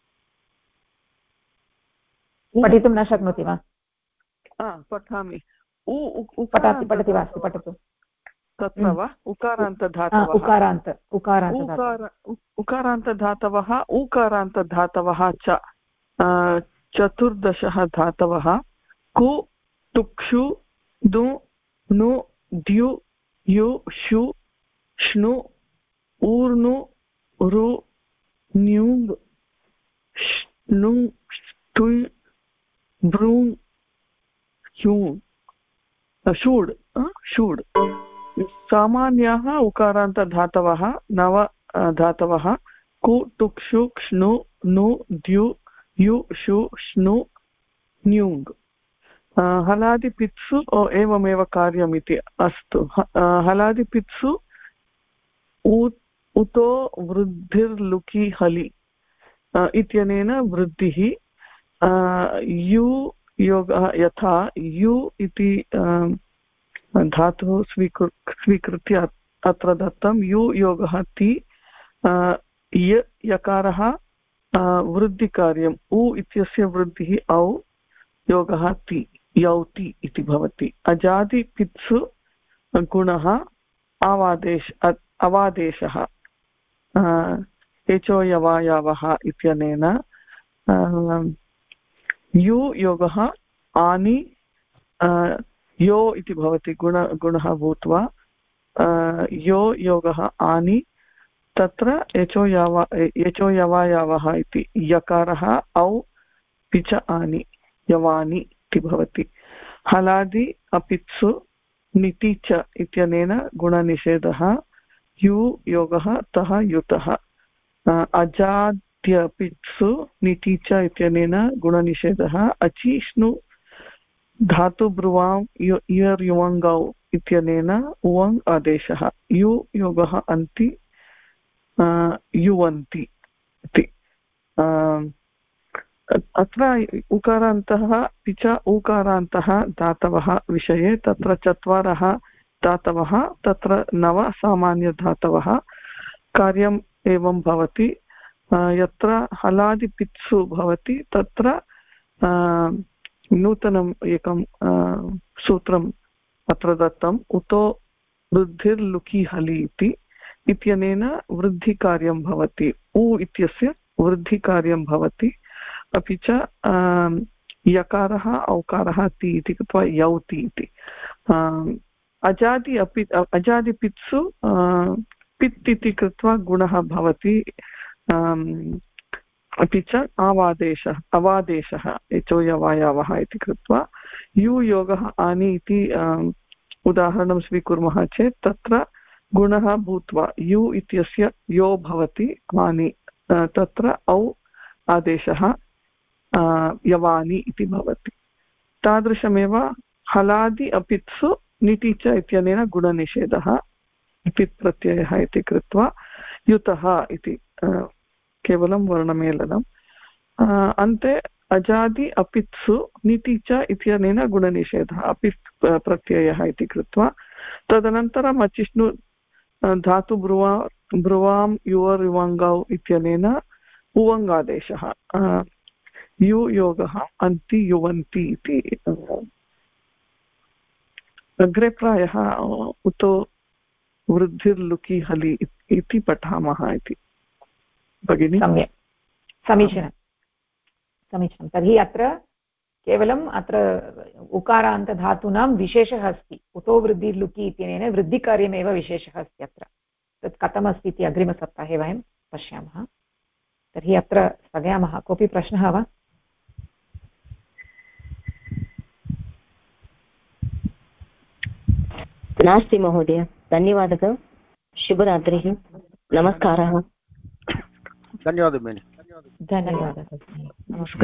पठितुं न शक्नोति वा पठामि पठति वा अस्तु पठतु तत्र वा उकारान्तधातवः उकारान्तधातवः उकारान्तधातवः च चतुर्दशः धातवः कु टुक्षु दु नु द्यु यु शु श्नु ऊर्नु रु न्युङ् श्नु ष्टुञ् भ्रूङ् ह्यूङ् षूड् सामान्याः उकारान्तधातवः 9 धातवः कु टुक्षु क्ष्णु नु द्यु यु शु श्नु न्युङ् हलादिपित्सु एवमेव कार्यमिति अस्तु हलादिपित्सु उतो वृद्धिर्लुकि हलि इत्यनेन वृद्धिः यु योगः यथा यु इति धातुः स्वीकृत्य अत्र दत्तं यु योगः ति यकारः वृद्धिकार्यम् उ इत्यस्य वृद्धिः औ योगः ति यौति इति भवति अजादिपित्सु गुणः अवादेशः एचो यवायावः इत्यनेन यु योगः आनि यो इति भवति गुणः भूत्वा यो योगः आनि तत्र एचो यवायावः इति यकारः औ पिच आनि यवानि इति भवति हलादि अपित्सु निति च इत्यनेन गुणनिषेधः यु योगः तः युतः अजाद्यपित्सु निति च इत्यनेन गुणनिषेधः अचिष्णु धातु ब्रुवाम् इयर् युवङ्गौ इत्यनेन उवङ् आदेशः यु योगः अन्ति युवन्ति इति अत्र उकारान्तः अपि च उकारान्तः धातवः विषये तत्र 4 धातवः तत्र 9 सामान्यधातवः कार्यम् एवं भवति यत्र हलादिपित्सु भवति तत्र नूतनम् एकं सूत्रम् अत्र दत्तम् उतो वृद्धिर्लुकि हलि इति इत्यनेन वृद्धिकार्यं भवति उ इत्यस्य वृद्धिकार्यं भवति अपि च यकारः औकारः ति इति कृत्वा यौति इति अजादिपित्सु पित् इति कृत्वा गुणः भवति अपि च अवादेशः एचो यवायावः इति कृत्वा यु योगः आनि इति उदाहरणं स्वीकुर्मः चेत् तत्र गुणः भूत्वा यु इत्यस्य यो भवति आनि तत्र औ आदेशः यवानि इति भवति तादृशमेव हलादि अपित्सु निति च इत्यनेन गुणनिषेधः पित् प्रत्ययः इति कृत्वा युतः इति केवलं वर्णमेलनम् अन्ते अजादि अपित्सु निति च इत्यनेन गुणनिषेधः अपित् प्रत्ययः इति कृत्वा तदनन्तरम् अचिष्णु धातु ब्रुवां युवर् युवङ्गौ इत्यनेन उवङ्गादेशः यु योगः अन्ति युवन्ति इति अग्रे प्रायः उतो वृद्धिर्लुकि हलि इति पठामः इति भगिनि। सम्यक् समीचीनं तर्हि अत्र केवलम् अत्र उकारान्तधातूनां विशेषः अस्ति उतो वृद्धिर्लुकि इत्यनेन वृद्धिकार्यमेव विशेषः अस्ति अत्र तत् कथमस्ति इति अग्रिमसप्ताहे वयं पश्यामः। तर्हि अत्र स्थगयामः। कोऽपि प्रश्नः वा? नास्ति महोदय, धन्यवादः, शुभरात्रिः, नमस्कारः। धन्यवादः भगिनि। धन्यवादः।